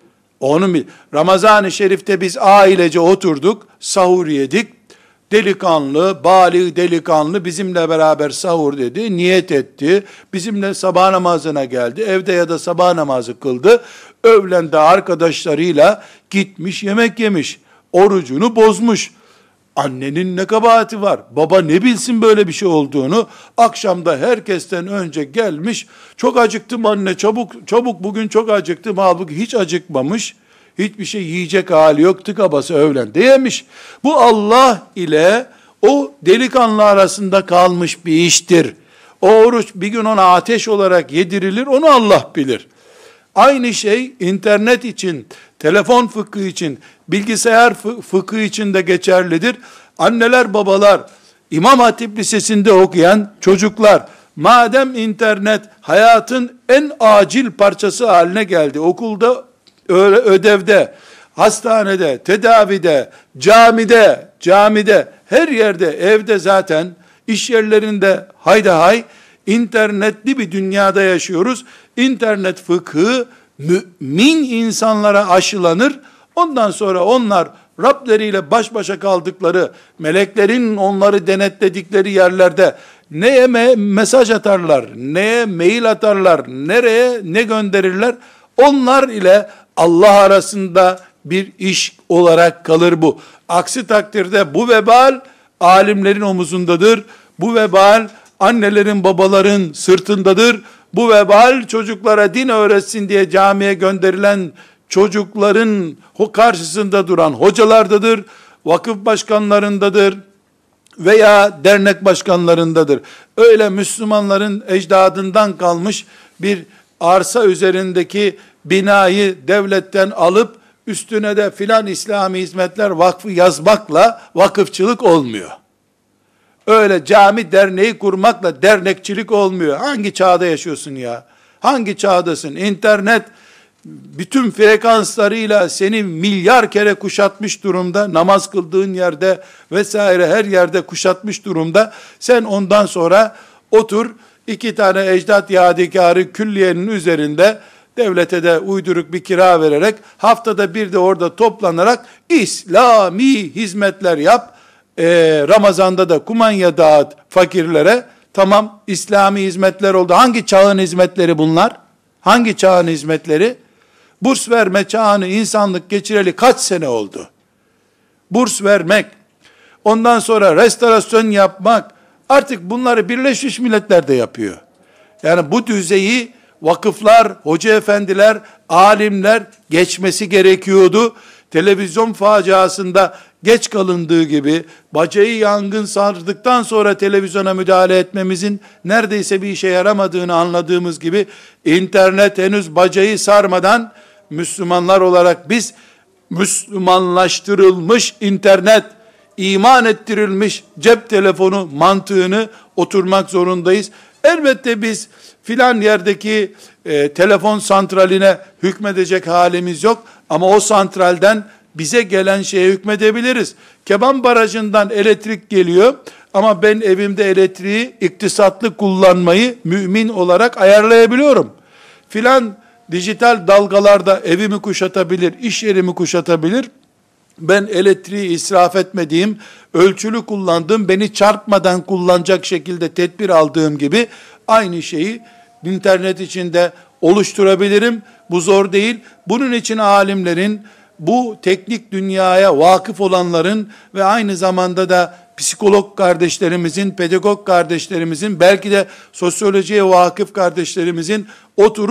Ramazan-ı Şerif'te biz ailece oturduk, sahur yedik. Delikanlı, bâlig delikanlı bizimle beraber sahur dedi, niyet etti. Bizimle sabah namazına geldi. Evde ya da sabah namazı kıldı. Öğlende arkadaşlarıyla gitmiş yemek yemiş. Orucunu bozmuş. Annenin ne kabahati var? Baba ne bilsin böyle bir şey olduğunu? Akşamda herkesten önce gelmiş. Çok acıktım anne, çabuk bugün çok acıktım. Halbuki hiç acıkmamış. Hiçbir şey yiyecek hali yok. Tıka basa öğlende yemiş. Bu Allah ile o delikanlı arasında kalmış bir iştir. O oruç bir gün ona ateş olarak yedirilir. Onu Allah bilir. Aynı şey internet için, telefon fıkhı için, bilgisayar fıkhı için de geçerlidir. Anneler, babalar, İmam Hatip Lisesi'nde okuyan çocuklar, madem internet hayatın en acil parçası haline geldi, okulda, ödevde, hastanede, tedavide, camide, her yerde, evde zaten, iş yerlerinde hayda hay, internetli bir dünyada yaşıyoruz. İnternet fıkhı mümin insanlara aşılanır. Ondan sonra onlar Rableriyle baş başa kaldıkları, meleklerin onları denetledikleri yerlerde neye mesaj atarlar, neye mail atarlar, nereye ne gönderirler, onlar ile Allah arasında bir iş olarak kalır bu. Aksi takdirde bu vebal alimlerin omuzundadır. Bu vebal annelerin, babaların sırtındadır. Bu vebal çocuklara din öğretsin diye camiye gönderilen çocukların karşısında duran hocalardadır, vakıf başkanlarındadır veya dernek başkanlarındadır. Öyle Müslümanların ecdadından kalmış bir arsa üzerindeki binayı devletten alıp üstüne de filan İslami Hizmetler Vakfı yazmakla vakıfçılık olmuyor. Öyle cami derneği kurmakla dernekçilik olmuyor. Hangi çağda yaşıyorsun ya? Hangi çağdasın? İnternet bütün frekanslarıyla seni milyar kere kuşatmış durumda. Namaz kıldığın yerde vesaire her yerde kuşatmış durumda. Sen ondan sonra otur 2 tane ecdat yadigarı külliyenin üzerinde devlete de uyduruk bir kira vererek haftada bir de orada toplanarak İslami hizmetler yap. Ramazan'da da kumanya dağıt fakirlere. Tamam, İslami hizmetler oldu. Hangi çağın hizmetleri bunlar? Hangi çağın hizmetleri? Burs verme çağını insanlık geçireli kaç sene oldu? Burs vermek, ondan sonra restorasyon yapmak, artık bunları Birleşmiş Milletler de yapıyor. Yani bu düzeyi vakıflar, hoca efendiler, alimler geçmesi gerekiyordu. Televizyon faciasında geç kalındığı gibi, bacayı yangın sardıktan sonra televizyona müdahale etmemizin neredeyse bir işe yaramadığını anladığımız gibi, internet henüz bacayı sarmadan, Müslümanlar olarak biz, Müslümanlaştırılmış internet, iman ettirilmiş cep telefonu mantığını oturmak zorundayız. Elbette biz filan yerdeki telefon santraline hükmedecek halimiz yok. Ama o santralden bize gelen şeye hükmedebiliriz. Keban barajından elektrik geliyor ama ben evimde elektriği iktisatlı kullanmayı mümin olarak ayarlayabiliyorum. Filan dijital dalgalarda evimi kuşatabilir, iş yerimi kuşatabilir. Ben elektriği israf etmediğim, ölçülü kullandığım, beni çarpmadan kullanacak şekilde tedbir aldığım gibi aynı şeyi internet içinde oluşturabilirim. Bu zor değil. Bunun için alimlerin, bu teknik dünyaya vakıf olanların ve aynı zamanda da psikolog kardeşlerimizin, pedagog kardeşlerimizin, belki de sosyolojiye vakıf kardeşlerimizin oturup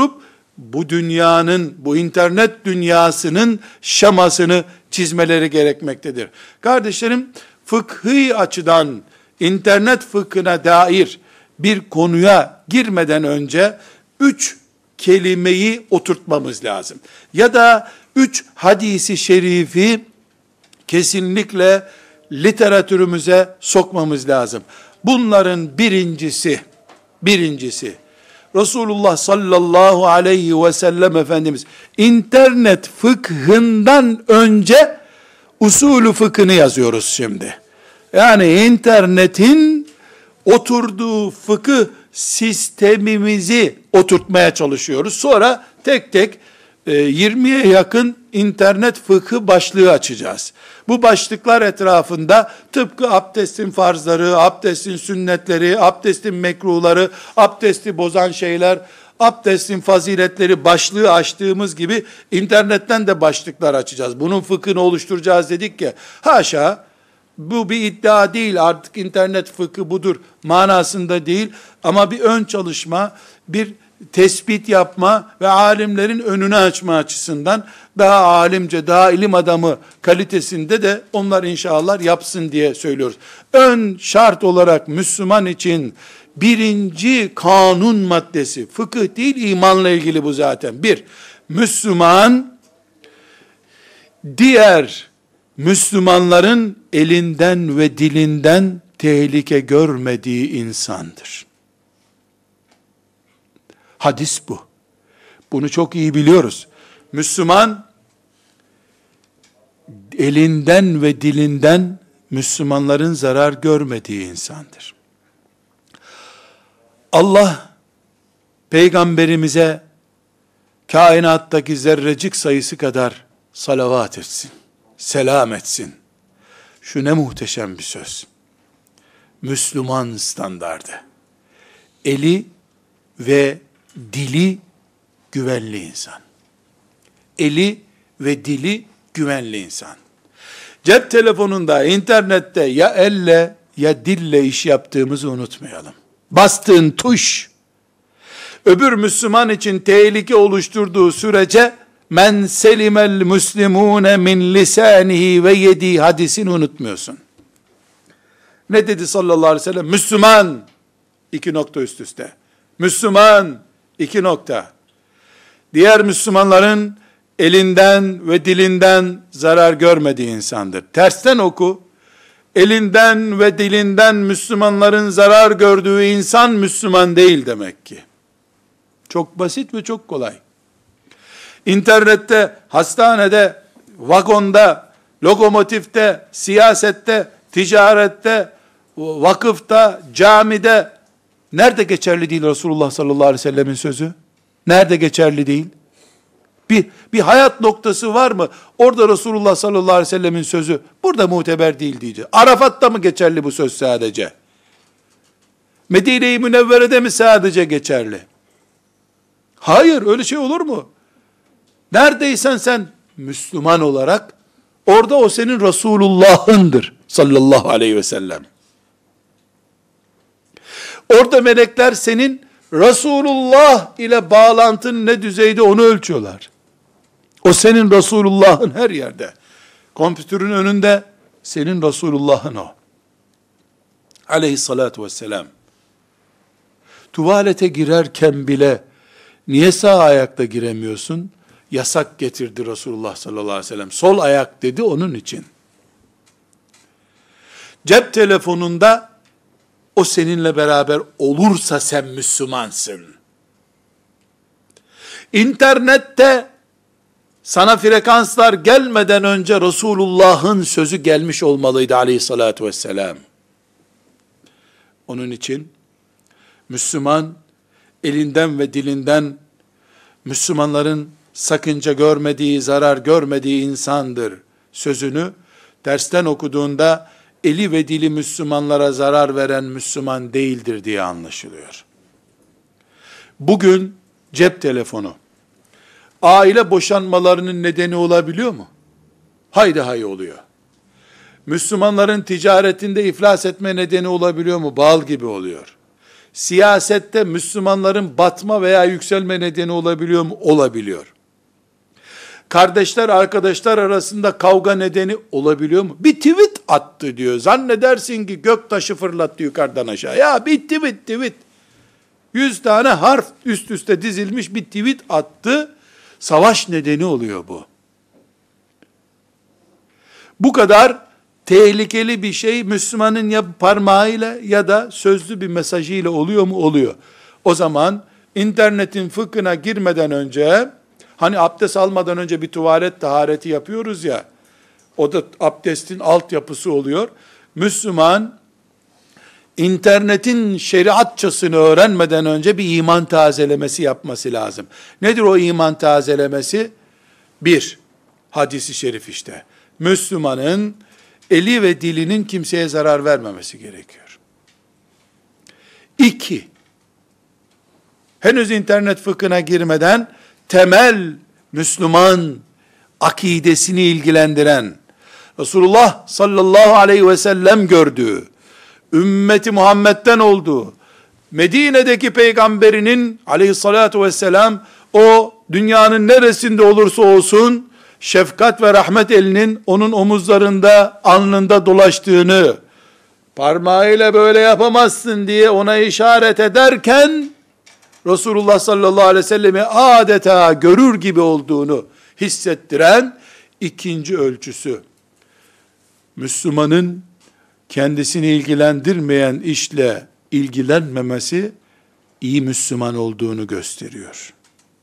bu dünyanın, bu internet dünyasının şemasını çizmeleri gerekmektedir. Kardeşlerim, fıkhi açıdan internet fıkhına dair bir konuya girmeden önce 3 kelimeyi oturtmamız lazım. Ya da 3 hadisi şerifi kesinlikle literatürümüze sokmamız lazım. Bunların birincisi, Resulullah sallallahu aleyhi ve sellem Efendimiz internet fıkhından önce usulü fıkhını yazıyoruz şimdi. Yani internetin oturduğu fıkıh sistemimizi oturtmaya çalışıyoruz. Sonra tek tek 20'ye yakın internet fıkhı başlığı açacağız. Bu başlıklar etrafında tıpkı abdestin farzları, abdestin sünnetleri, abdestin mekruhları, abdesti bozan şeyler, abdestin faziletleri başlığı açtığımız gibi internetten de başlıklar açacağız. Bunun fıkhını oluşturacağız dedik ya. Haşa, bu bir iddia değil, artık internet fıkhı budur manasında değil, ama bir ön çalışma, bir tespit yapma ve alimlerin önünü açma açısından daha alimce, daha ilim adamı kalitesinde de onlar inşallah yapsın diye söylüyoruz. Ön şart olarak Müslüman için birinci kanun maddesi, fıkıh değil imanla ilgili bu zaten. Bir, Müslüman diğer Müslümanların elinden ve dilinden tehlike görmediği insandır. Hadis bu. Bunu çok iyi biliyoruz. Müslüman elinden ve dilinden Müslümanların zarar görmediği insandır. Allah peygamberimize kainattaki zerrecik sayısı kadar salavat etsin, selam etsin. Şu ne muhteşem bir söz. Müslüman standardı. Eli ve dili güvenli insan. Eli ve dili güvenli insan. Cep telefonunda, internette ya elle ya dille iş yaptığımızı unutmayalım. Bastığın tuş, öbür Müslüman için tehlike oluşturduğu sürece men selimel muslimune min lisanihi ve yedi hadisini unutmuyorsun. Ne dedi sallallahu aleyhi ve sellem? Müslüman, 2 nokta üst üste. Müslüman, 2 nokta. Diğer Müslümanların elinden ve dilinden zarar görmediği insandır. Tersten oku. Elinden ve dilinden Müslümanların zarar gördüğü insan Müslüman değil demek ki. Çok basit ve çok kolay. İnternette, hastanede, vagonda, lokomotifte, siyasette, ticarette, vakıfta, camide nerede geçerli değil Resulullah sallallahu aleyhi ve sellemin sözü? Nerede geçerli değil? Bir hayat noktası var mı? Orada Resulullah sallallahu aleyhi ve sellemin sözü burada muteber değil diyeceğiz. Arafat'ta mı geçerli bu söz sadece? Medine-i Münevvere'de mi sadece geçerli? Hayır, öyle şey olur mu? Neredeysen sen Müslüman olarak orada o senin Resulullah'ındır sallallahu aleyhi ve sellem. Orada melekler senin Resulullah ile bağlantın ne düzeyde onu ölçüyorlar. O senin Resulullah'ın her yerde. Kompütürün önünde senin Resulullah'ın o. Aleyhissalatu vesselam. Tuvalete girerken bile niye sağ ayakta giremiyorsun? Yasak getirdi Resulullah sallallahu aleyhi ve sellem. Sol ayak dedi onun için. Cep telefonunda o seninle beraber olursa sen Müslümansın. İnternette sana frekanslar gelmeden önce Resulullah'ın sözü gelmiş olmalıydı aleyhissalatü vesselam. Onun için Müslüman elinden ve dilinden Müslümanların sakınca görmediği, zarar görmediği insandır sözünü tersten okuduğunda eli ve dili Müslümanlara zarar veren Müslüman değildir diye anlaşılıyor. Bugün cep telefonu aile boşanmalarının nedeni olabiliyor mu? Haydi hay oluyor. Müslümanların ticaretinde iflas etme nedeni olabiliyor mu? Bal gibi oluyor. siyasette Müslümanların batma veya yükselme nedeni olabiliyor mu? Olabiliyor. Kardeşler, arkadaşlar arasında kavga nedeni olabiliyor mu? Bir tweet attı diyor. Zannedersin ki gök taşı fırlattı yukarıdan aşağı. Ya bir tweet. 100 tane harf üst üste dizilmiş bir tweet attı. Savaş nedeni oluyor bu. Bu kadar tehlikeli bir şey Müslümanın ya parmağıyla ya da sözlü bir mesajıyla oluyor mu? Oluyor. O zaman internetin fıkhına girmeden önce, hani abdest almadan önce bir tuvalet tahareti yapıyoruz ya, o da abdestin altyapısı oluyor. Müslüman, internetin şeriatçasını öğrenmeden önce bir iman tazelemesi yapması lazım. Nedir o iman tazelemesi? Bir, hadisi şerif işte. Müslümanın eli ve dilinin kimseye zarar vermemesi gerekiyor. İki, henüz internet fıkhına girmeden temel Müslüman akidesini ilgilendiren, Resulullah sallallahu aleyhi ve sellem gördüğü, ümmeti Muhammed'den olduğu, Medine'deki peygamberinin aleyhissalatu vesselam, o dünyanın neresinde olursa olsun, şefkat ve rahmet elinin onun omuzlarında, alnında dolaştığını, parmağıyla böyle yapamazsın diye ona işaret ederken, Resulullah sallallahu aleyhi ve sellemi adeta görür gibi olduğunu hissettiren ikinci ölçüsü, Müslümanın kendisini ilgilendirmeyen işle ilgilenmemesi, iyi Müslüman olduğunu gösteriyor.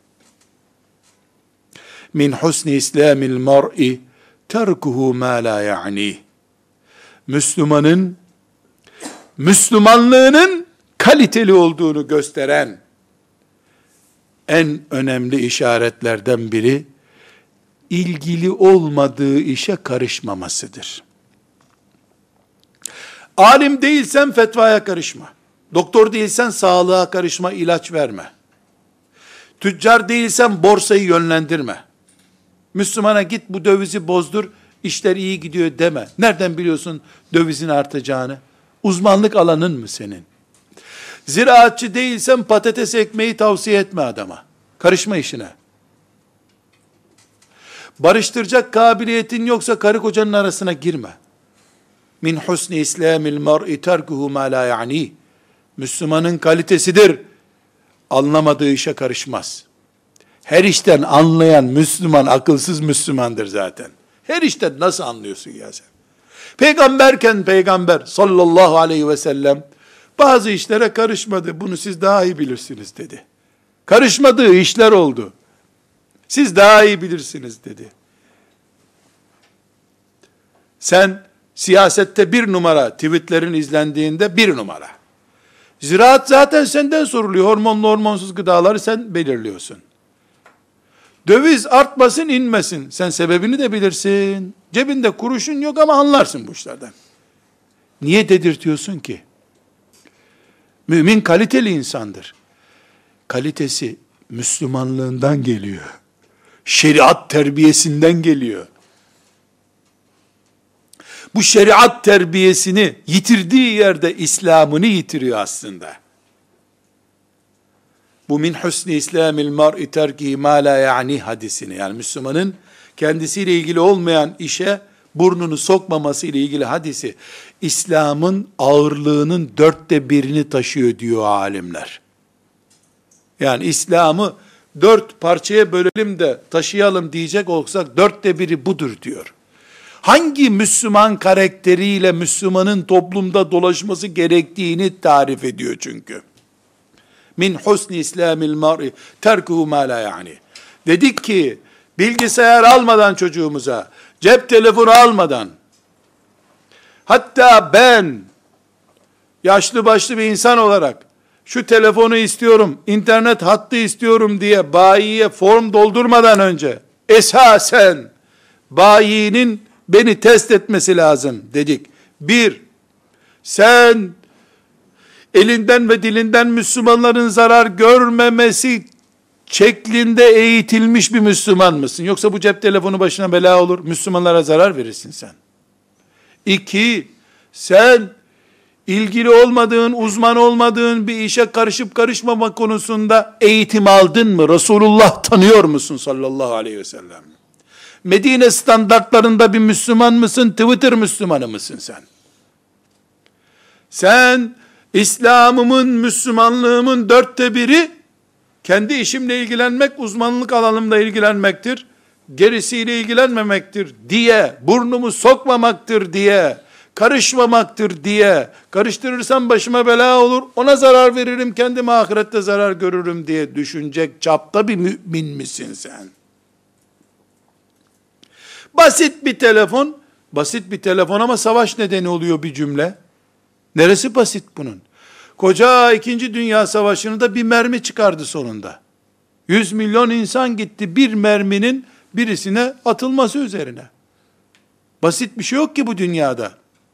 Min husni islamil mar'i terkuhu ma la ya'ni. Müslümanın Müslümanlığının kaliteli olduğunu gösteren en önemli işaretlerden biri, ilgili olmadığı işe karışmamasıdır. Alim değilsen fetvaya karışma. Doktor değilsen sağlığa karışma, ilaç verme. Tüccar değilsen borsayı yönlendirme. Müslümana git bu dövizi bozdur, işler iyi gidiyor deme. Nereden biliyorsun dövizin artacağını? Uzmanlık alanın mı senin? Ziraatçı değilsen patates ekmeği tavsiye etme adama. Karışma işine. Barıştıracak kabiliyetin yoksa karı kocanın arasına girme. Min husni islamil mar'i terkuhu ma la ya'ni. Müslümanın kalitesidir, anlamadığı işe karışmaz. Her işten anlayan Müslüman, akılsız Müslümandır zaten. Her işten nasıl anlıyorsun ya sen? Peygamberken peygamber sallallahu aleyhi ve sellem bazı işlere karışmadı. Bunu siz daha iyi bilirsiniz dedi. Karışmadığı işler oldu. Siz daha iyi bilirsiniz dedi. Sen siyasette bir numara, tweetlerin izlendiğinde bir numara. Ziraat zaten senden soruluyor. Hormonlu hormonsuz gıdaları sen belirliyorsun. Döviz artmasın inmesin. Sen sebebini de bilirsin. Cebinde kuruşun yok ama anlarsın bu işlerden. Niye dedirtiyorsun ki? Mümin kaliteli insandır. Kalitesi Müslümanlığından geliyor. Şeriat terbiyesinden geliyor. Bu şeriat terbiyesini yitirdiği yerde İslam'ını yitiriyor aslında. Bu min husni islamil mar'i terkihi ma la ya'ni hadisini, yani Müslümanın kendisiyle ilgili olmayan işe burnunu sokmaması ile ilgili hadisi, İslam'ın ağırlığının 1/4'ünü taşıyor diyor alimler. Yani İslam'ı 4 parçaya bölelim de taşıyalım diyecek olsak 1/4'ü budur diyor. Hangi Müslüman karakteriyle Müslümanın toplumda dolaşması gerektiğini tarif ediyor çünkü. Min husni islamil mar'i terkuhu ma la yani. Dedik ki bilgisayar almadan çocuğumuza, cep telefonu almadan, hatta ben yaşlı başlı bir insan olarak şu telefonu istiyorum, internet hattı istiyorum diye bayiye form doldurmadan önce esasen bayinin beni test etmesi lazım dedik. Bir, sen elinden ve dilinden Müslümanların zarar görmemesi şeklinde eğitilmiş bir Müslüman mısın? Yoksa bu cep telefonu başına bela olur, Müslümanlara zarar verirsin sen. İki, sen ilgili olmadığın, uzman olmadığın bir işe karışıp karışmama konusunda eğitim aldın mı? Resulullah tanıyor musun sallallahu aleyhi ve sellem? Medine standartlarında bir Müslüman mısın? Twitter Müslümanı mısın sen? Sen İslam'ımın, Müslümanlığımın 1/4 kendi işimle ilgilenmek, uzmanlık alanımla ilgilenmektir, gerisiyle ilgilenmemektir diye, burnumu sokmamaktır diye, karışmamaktır diye, karıştırırsam başıma bela olur, ona zarar veririm, kendime ahirette zarar görürüm diye düşünecek çapta bir mümin misin sen? Basit bir telefon ama savaş nedeni oluyor bir cümle. Neresi basit bunun? Koca 2. Dünya Savaşı'nda da bir mermi çıkardı sonunda. 100 milyon insan gitti bir merminin birisine atılması üzerine. Basit bir şey yok ki bu dünyada.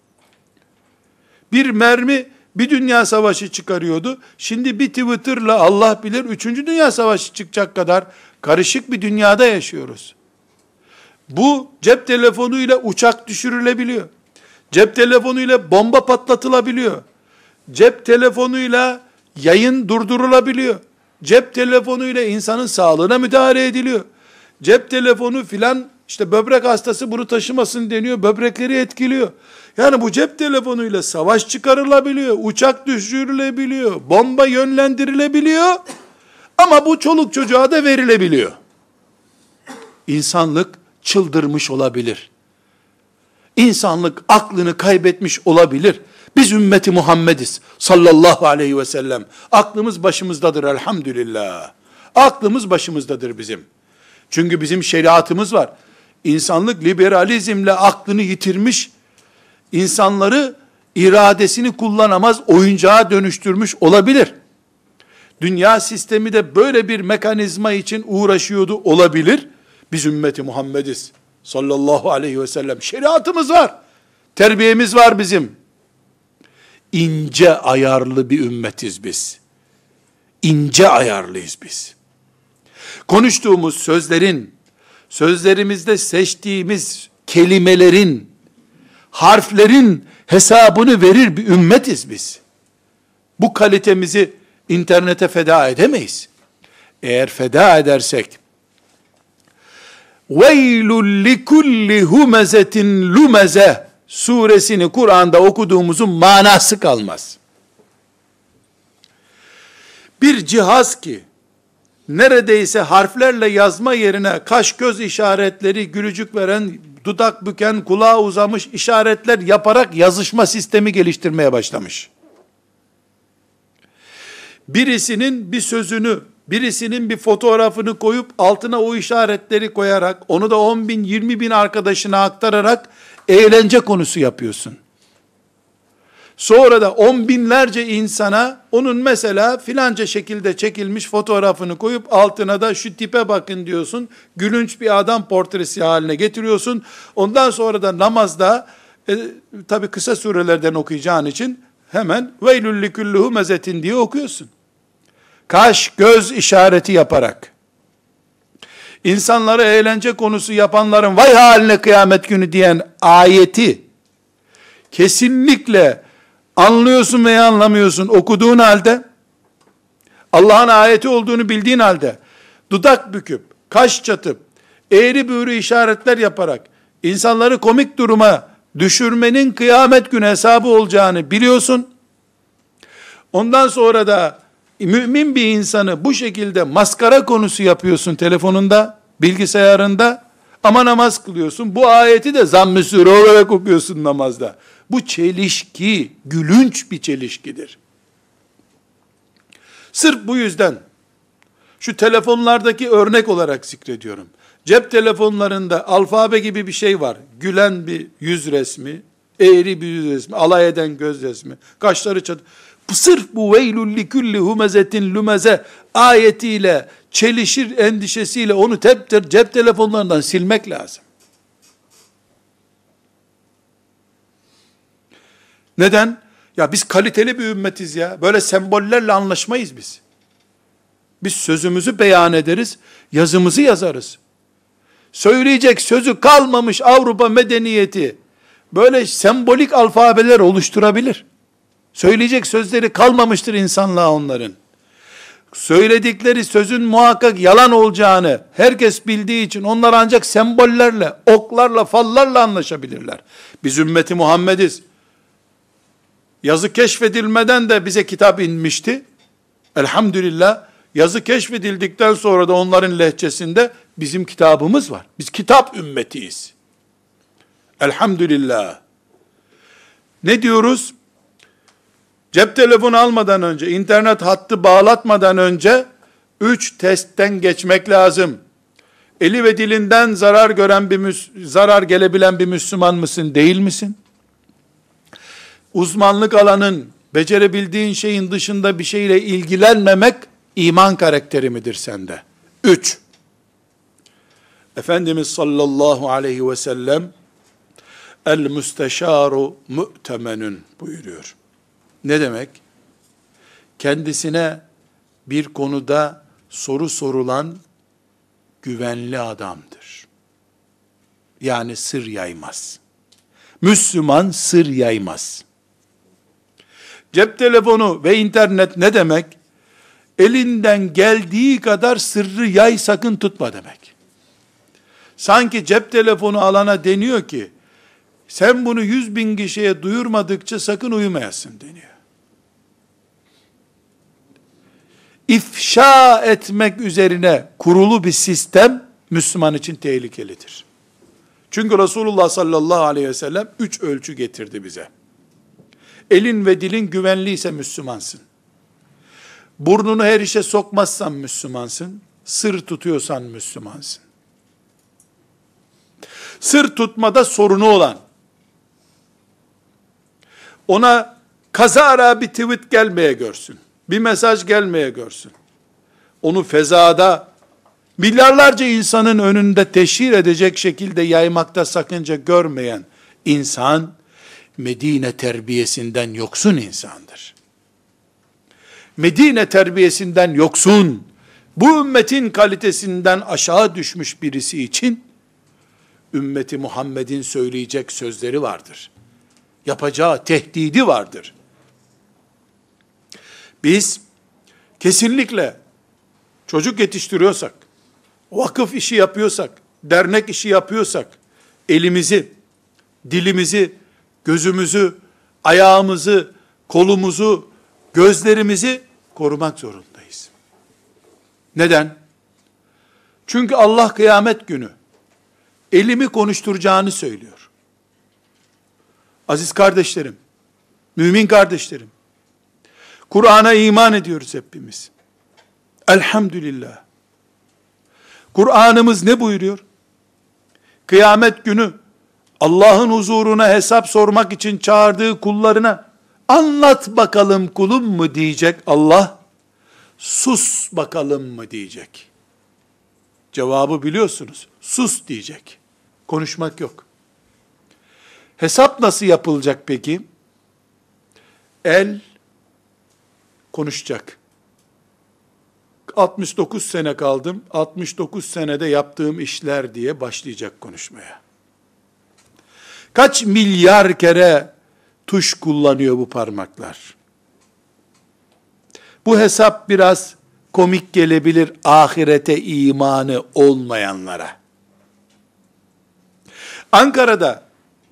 Bir mermi bir dünya savaşı çıkarıyordu. Şimdi bir Twitter'la Allah bilir 3. Dünya Savaşı çıkacak kadar karışık bir dünyada yaşıyoruz. Bu cep telefonuyla uçak düşürülebiliyor. Cep telefonuyla bomba patlatılabiliyor. Cep telefonuyla yayın durdurulabiliyor. Cep telefonuyla insanın sağlığına müdahale ediliyor. Cep telefonu filan işte böbrek hastası bunu taşımasın deniyor. Böbrekleri etkiliyor. Yani bu cep telefonuyla savaş çıkarılabiliyor. Uçak düşürülebiliyor. Bomba yönlendirilebiliyor. Ama bu çoluk çocuğa da verilebiliyor. İnsanlık çıldırmış olabilir. İnsanlık aklını kaybetmiş olabilir. Biz ümmeti Muhammediz sallallahu aleyhi ve sellem. Aklımız başımızdadır elhamdülillah. Aklımız başımızdadır bizim. Çünkü bizim şeriatımız var. İnsanlık liberalizmle aklını yitirmiş, insanları iradesini kullanamaz oyuncağa dönüştürmüş olabilir. Dünya sistemi de böyle bir mekanizma için uğraşıyordu olabilir. Biz ümmeti Muhammediz sallallahu aleyhi ve sellem. Şeriatımız var. Terbiyemiz var bizim. İnce ayarlı bir ümmetiz biz. İnce ayarlıyız biz. Konuştuğumuz sözlerin, sözlerimizde seçtiğimiz kelimelerin, harflerin hesabını verir bir ümmetiz biz. Bu kalitemizi internete feda edemeyiz. Eğer feda edersek, وَيْلُ لِكُلِّ هُمَزَةٍ لُمَزَةٍ suresini Kur'an'da okuduğumuzun manası kalmaz. Bir cihaz ki, neredeyse harflerle yazma yerine kaş göz işaretleri, gülücük veren, dudak büken, kulağa uzamış işaretler yaparak yazışma sistemi geliştirmeye başlamış. Birisinin bir sözünü, birisinin bir fotoğrafını koyup altına o işaretleri koyarak, onu da 10 bin, 20 bin arkadaşına aktararak eğlence konusu yapıyorsun. Sonra da 10 binlerce insana onun mesela filanca şekilde çekilmiş fotoğrafını koyup altına da şu tipe bakın diyorsun. Gülünç bir adam portresi haline getiriyorsun. Ondan sonra da namazda tabi kısa surelerden okuyacağın için hemen veylül likulli humezetin diye okuyorsun. Kaş göz işareti yaparak insanları eğlence konusu yapanların vay haline kıyamet günü diyen ayeti kesinlikle anlıyorsun veya anlamıyorsun okuduğun halde, Allah'ın ayeti olduğunu bildiğin halde, dudak büküp, kaş çatıp, eğri büğrü işaretler yaparak, insanları komik duruma düşürmenin kıyamet günü hesabı olacağını biliyorsun. Ondan sonra da mümin bir insanı bu şekilde maskara konusu yapıyorsun telefonunda, bilgisayarında, ama namaz kılıyorsun. Bu ayeti de zamm-ı sure olarak okuyorsun namazda. Bu çelişki, gülünç bir çelişkidir. Sırf bu yüzden, şu telefonlardaki örnek olarak zikrediyorum. Cep telefonlarında alfabe gibi bir şey var. Gülen bir yüz resmi, eğri bir yüz resmi, alay eden göz resmi, kaşları çatı. Sırf bu veylül likulli humezetin lumeze ayetiyle çelişir endişesiyle onu cep telefonlarından silmek lazım. Neden? Ya biz kaliteli bir ümmetiz ya. Böyle sembollerle anlaşmayız biz. Biz sözümüzü beyan ederiz, yazımızı yazarız. Söyleyecek sözü kalmamış Avrupa medeniyeti böyle sembolik alfabeler oluşturabilir. Söyleyecek sözleri kalmamıştır insanlığa onların. Söyledikleri sözün muhakkak yalan olacağını herkes bildiği için onlar ancak sembollerle, oklarla, fallarla anlaşabilirler. Biz ümmeti Muhammediz. Yazı keşfedilmeden de bize kitap inmişti. Elhamdülillah, yazı keşfedildikten sonra da onların lehçesinde bizim kitabımız var. Biz kitap ümmetiyiz. Elhamdülillah. Ne diyoruz? Cep telefonu almadan önce, internet hattı bağlatmadan önce 3 testten geçmek lazım. Eli ve dilinden zarar gelebilen bir Müslüman mısın, değil misin? Uzmanlık alanın, becerebildiğin şeyin dışında bir şeyle ilgilenmemek iman karakteri midir sende? 3. Efendimiz sallallahu aleyhi ve sellem el müsteşaru mu'temenün buyuruyor. Ne demek? Kendisine bir konuda soru sorulan güvenli adamdır. Yani sır yaymaz. Müslüman sır yaymaz. Cep telefonu ve internet ne demek? Elinden geldiği kadar sırrı yay, sakın tutma demek. Sanki cep telefonu alana deniyor ki, sen bunu 100.000 kişiye duyurmadıkça sakın uyumayasın deniyor. İfşa etmek üzerine kurulu bir sistem Müslüman için tehlikelidir. Çünkü Resulullah sallallahu aleyhi ve sellem 3 ölçü getirdi bize. Elin ve dilin güvenliyse Müslümansın. Burnunu her işe sokmazsan Müslümansın. Sır tutuyorsan Müslümansın. Sır tutmada sorunu olan, ona kazara bir tweet gelmeye görsün, bir mesaj gelmeye görsün, onu fezada milyarlarca insanın önünde teşhir edecek şekilde yaymakta sakınca görmeyen insan, Medine terbiyesinden yoksun insandır. Medine terbiyesinden yoksun, bu ümmetin kalitesinden aşağı düşmüş birisi için, ümmeti Muhammed'in söyleyecek sözleri vardır. Yapacağı tehdidi vardır. Biz kesinlikle çocuk yetiştiriyorsak, vakıf işi yapıyorsak, dernek işi yapıyorsak, elimizi, dilimizi, gözümüzü, ayağımızı, kolumuzu, gözlerimizi korumak zorundayız. Neden? Çünkü Allah kıyamet günü elimi konuşturacağını söylüyor. Aziz kardeşlerim, mümin kardeşlerim, Kur'an'a iman ediyoruz hepimiz. Elhamdülillah. Kur'an'ımız ne buyuruyor? Kıyamet günü Allah'ın huzuruna hesap sormak için çağırdığı kullarına, anlat bakalım kulum mu diyecek Allah, sus bakalım mı diyecek. Cevabı biliyorsunuz, sus diyecek. Konuşmak yok. Hesap nasıl yapılacak peki? El konuşacak. 69 sene kaldım, 69 senede yaptığım işler diye başlayacak konuşmaya. Kaç milyar kere tuş kullanıyor bu parmaklar? Bu hesap biraz komik gelebilir ahirete imanı olmayanlara. Ankara'da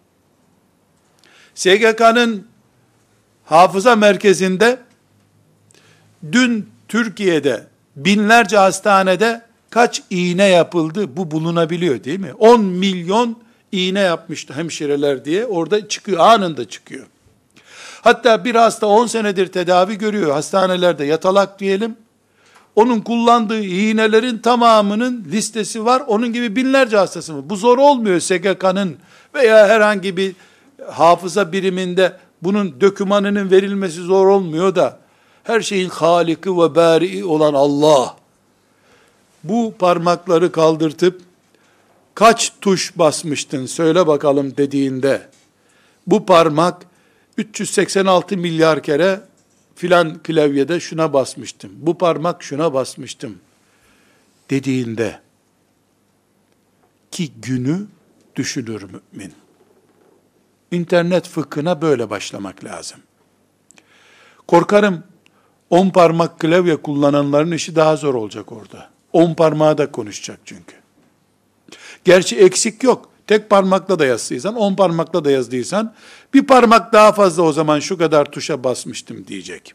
SGK'nın hafıza merkezinde dün Türkiye'de binlerce hastanede kaç iğne yapıldı, bu bulunabiliyor değil mi? 10 milyon iğne yapmıştı hemşireler diye orada çıkıyor, anında çıkıyor. Hatta bir hasta 10 senedir tedavi görüyor hastanelerde, yatalak diyelim. Onun kullandığı iğnelerin tamamının listesi var. Onun gibi binlerce hastası mı? Bu zor olmuyor SGK'nın veya herhangi bir hafıza biriminde bunun dokümanının verilmesi zor olmuyor da her şeyin Haliki ve Bari olan Allah bu parmakları kaldırtıp kaç tuş basmıştın söyle bakalım dediğinde bu parmak 386 milyar kere filan klavyede şuna basmıştım, bu parmak şuna basmıştım dediğinde ki günü düşünür mümin. İnternet fıkhına böyle başlamak lazım. Korkarım 10 parmak klavye kullananların işi daha zor olacak orada. 10 parmağı da konuşacak çünkü. Gerçi eksik yok. Tek parmakla da yazdıysan, 10 parmakla da yazdıysan, bir parmak daha fazla o zaman şu kadar tuşa basmıştım diyecek.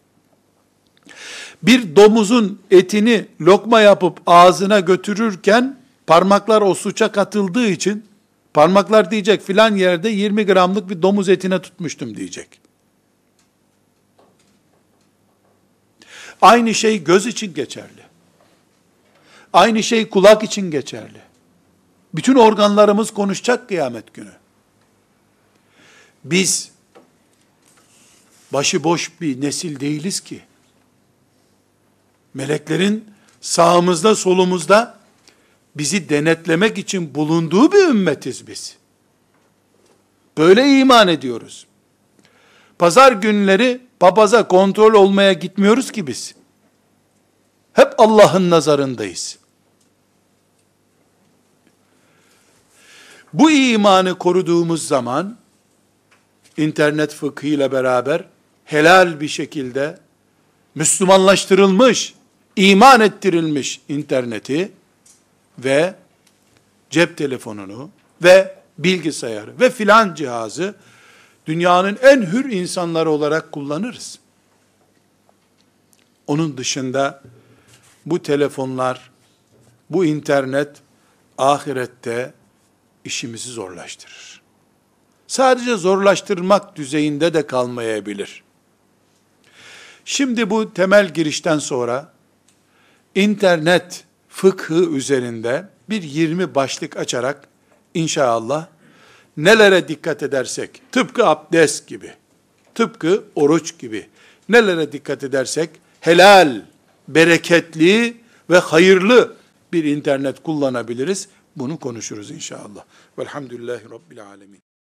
Bir domuzun etini lokma yapıp ağzına götürürken, parmaklar o suça katıldığı için, parmaklar diyecek filan yerde 20 gramlık bir domuz etine tutmuştum diyecek. Aynı şey göz için geçerli. Aynı şey kulak için geçerli. Bütün organlarımız konuşacak kıyamet günü. Biz başıboş bir nesil değiliz ki. Meleklerin sağımızda solumuzda bizi denetlemek için bulunduğu bir ümmetiz biz. Böyle iman ediyoruz. Pazar günleri papaza kontrol olmaya gitmiyoruz ki biz. Hep Allah'ın nazarındayız. Bu imanı koruduğumuz zaman, internet fıkhıyla beraber, helal bir şekilde, Müslümanlaştırılmış, iman ettirilmiş interneti ve cep telefonunu ve bilgisayarı ve filan cihazı, dünyanın en hür insanları olarak kullanırız. Onun dışında, bu telefonlar, bu internet, ahirette, işimizi zorlaştırır. Sadece zorlaştırmak düzeyinde de kalmayabilir. Şimdi bu temel girişten sonra internet fıkhı üzerinde bir 20 başlık açarak inşallah nelere dikkat edersek, tıpkı abdest gibi, tıpkı oruç gibi nelere dikkat edersek helal, bereketli ve hayırlı bir internet kullanabiliriz. Bunu konuşuruz inşallah. Velhamdülillahi Rabbil alemin.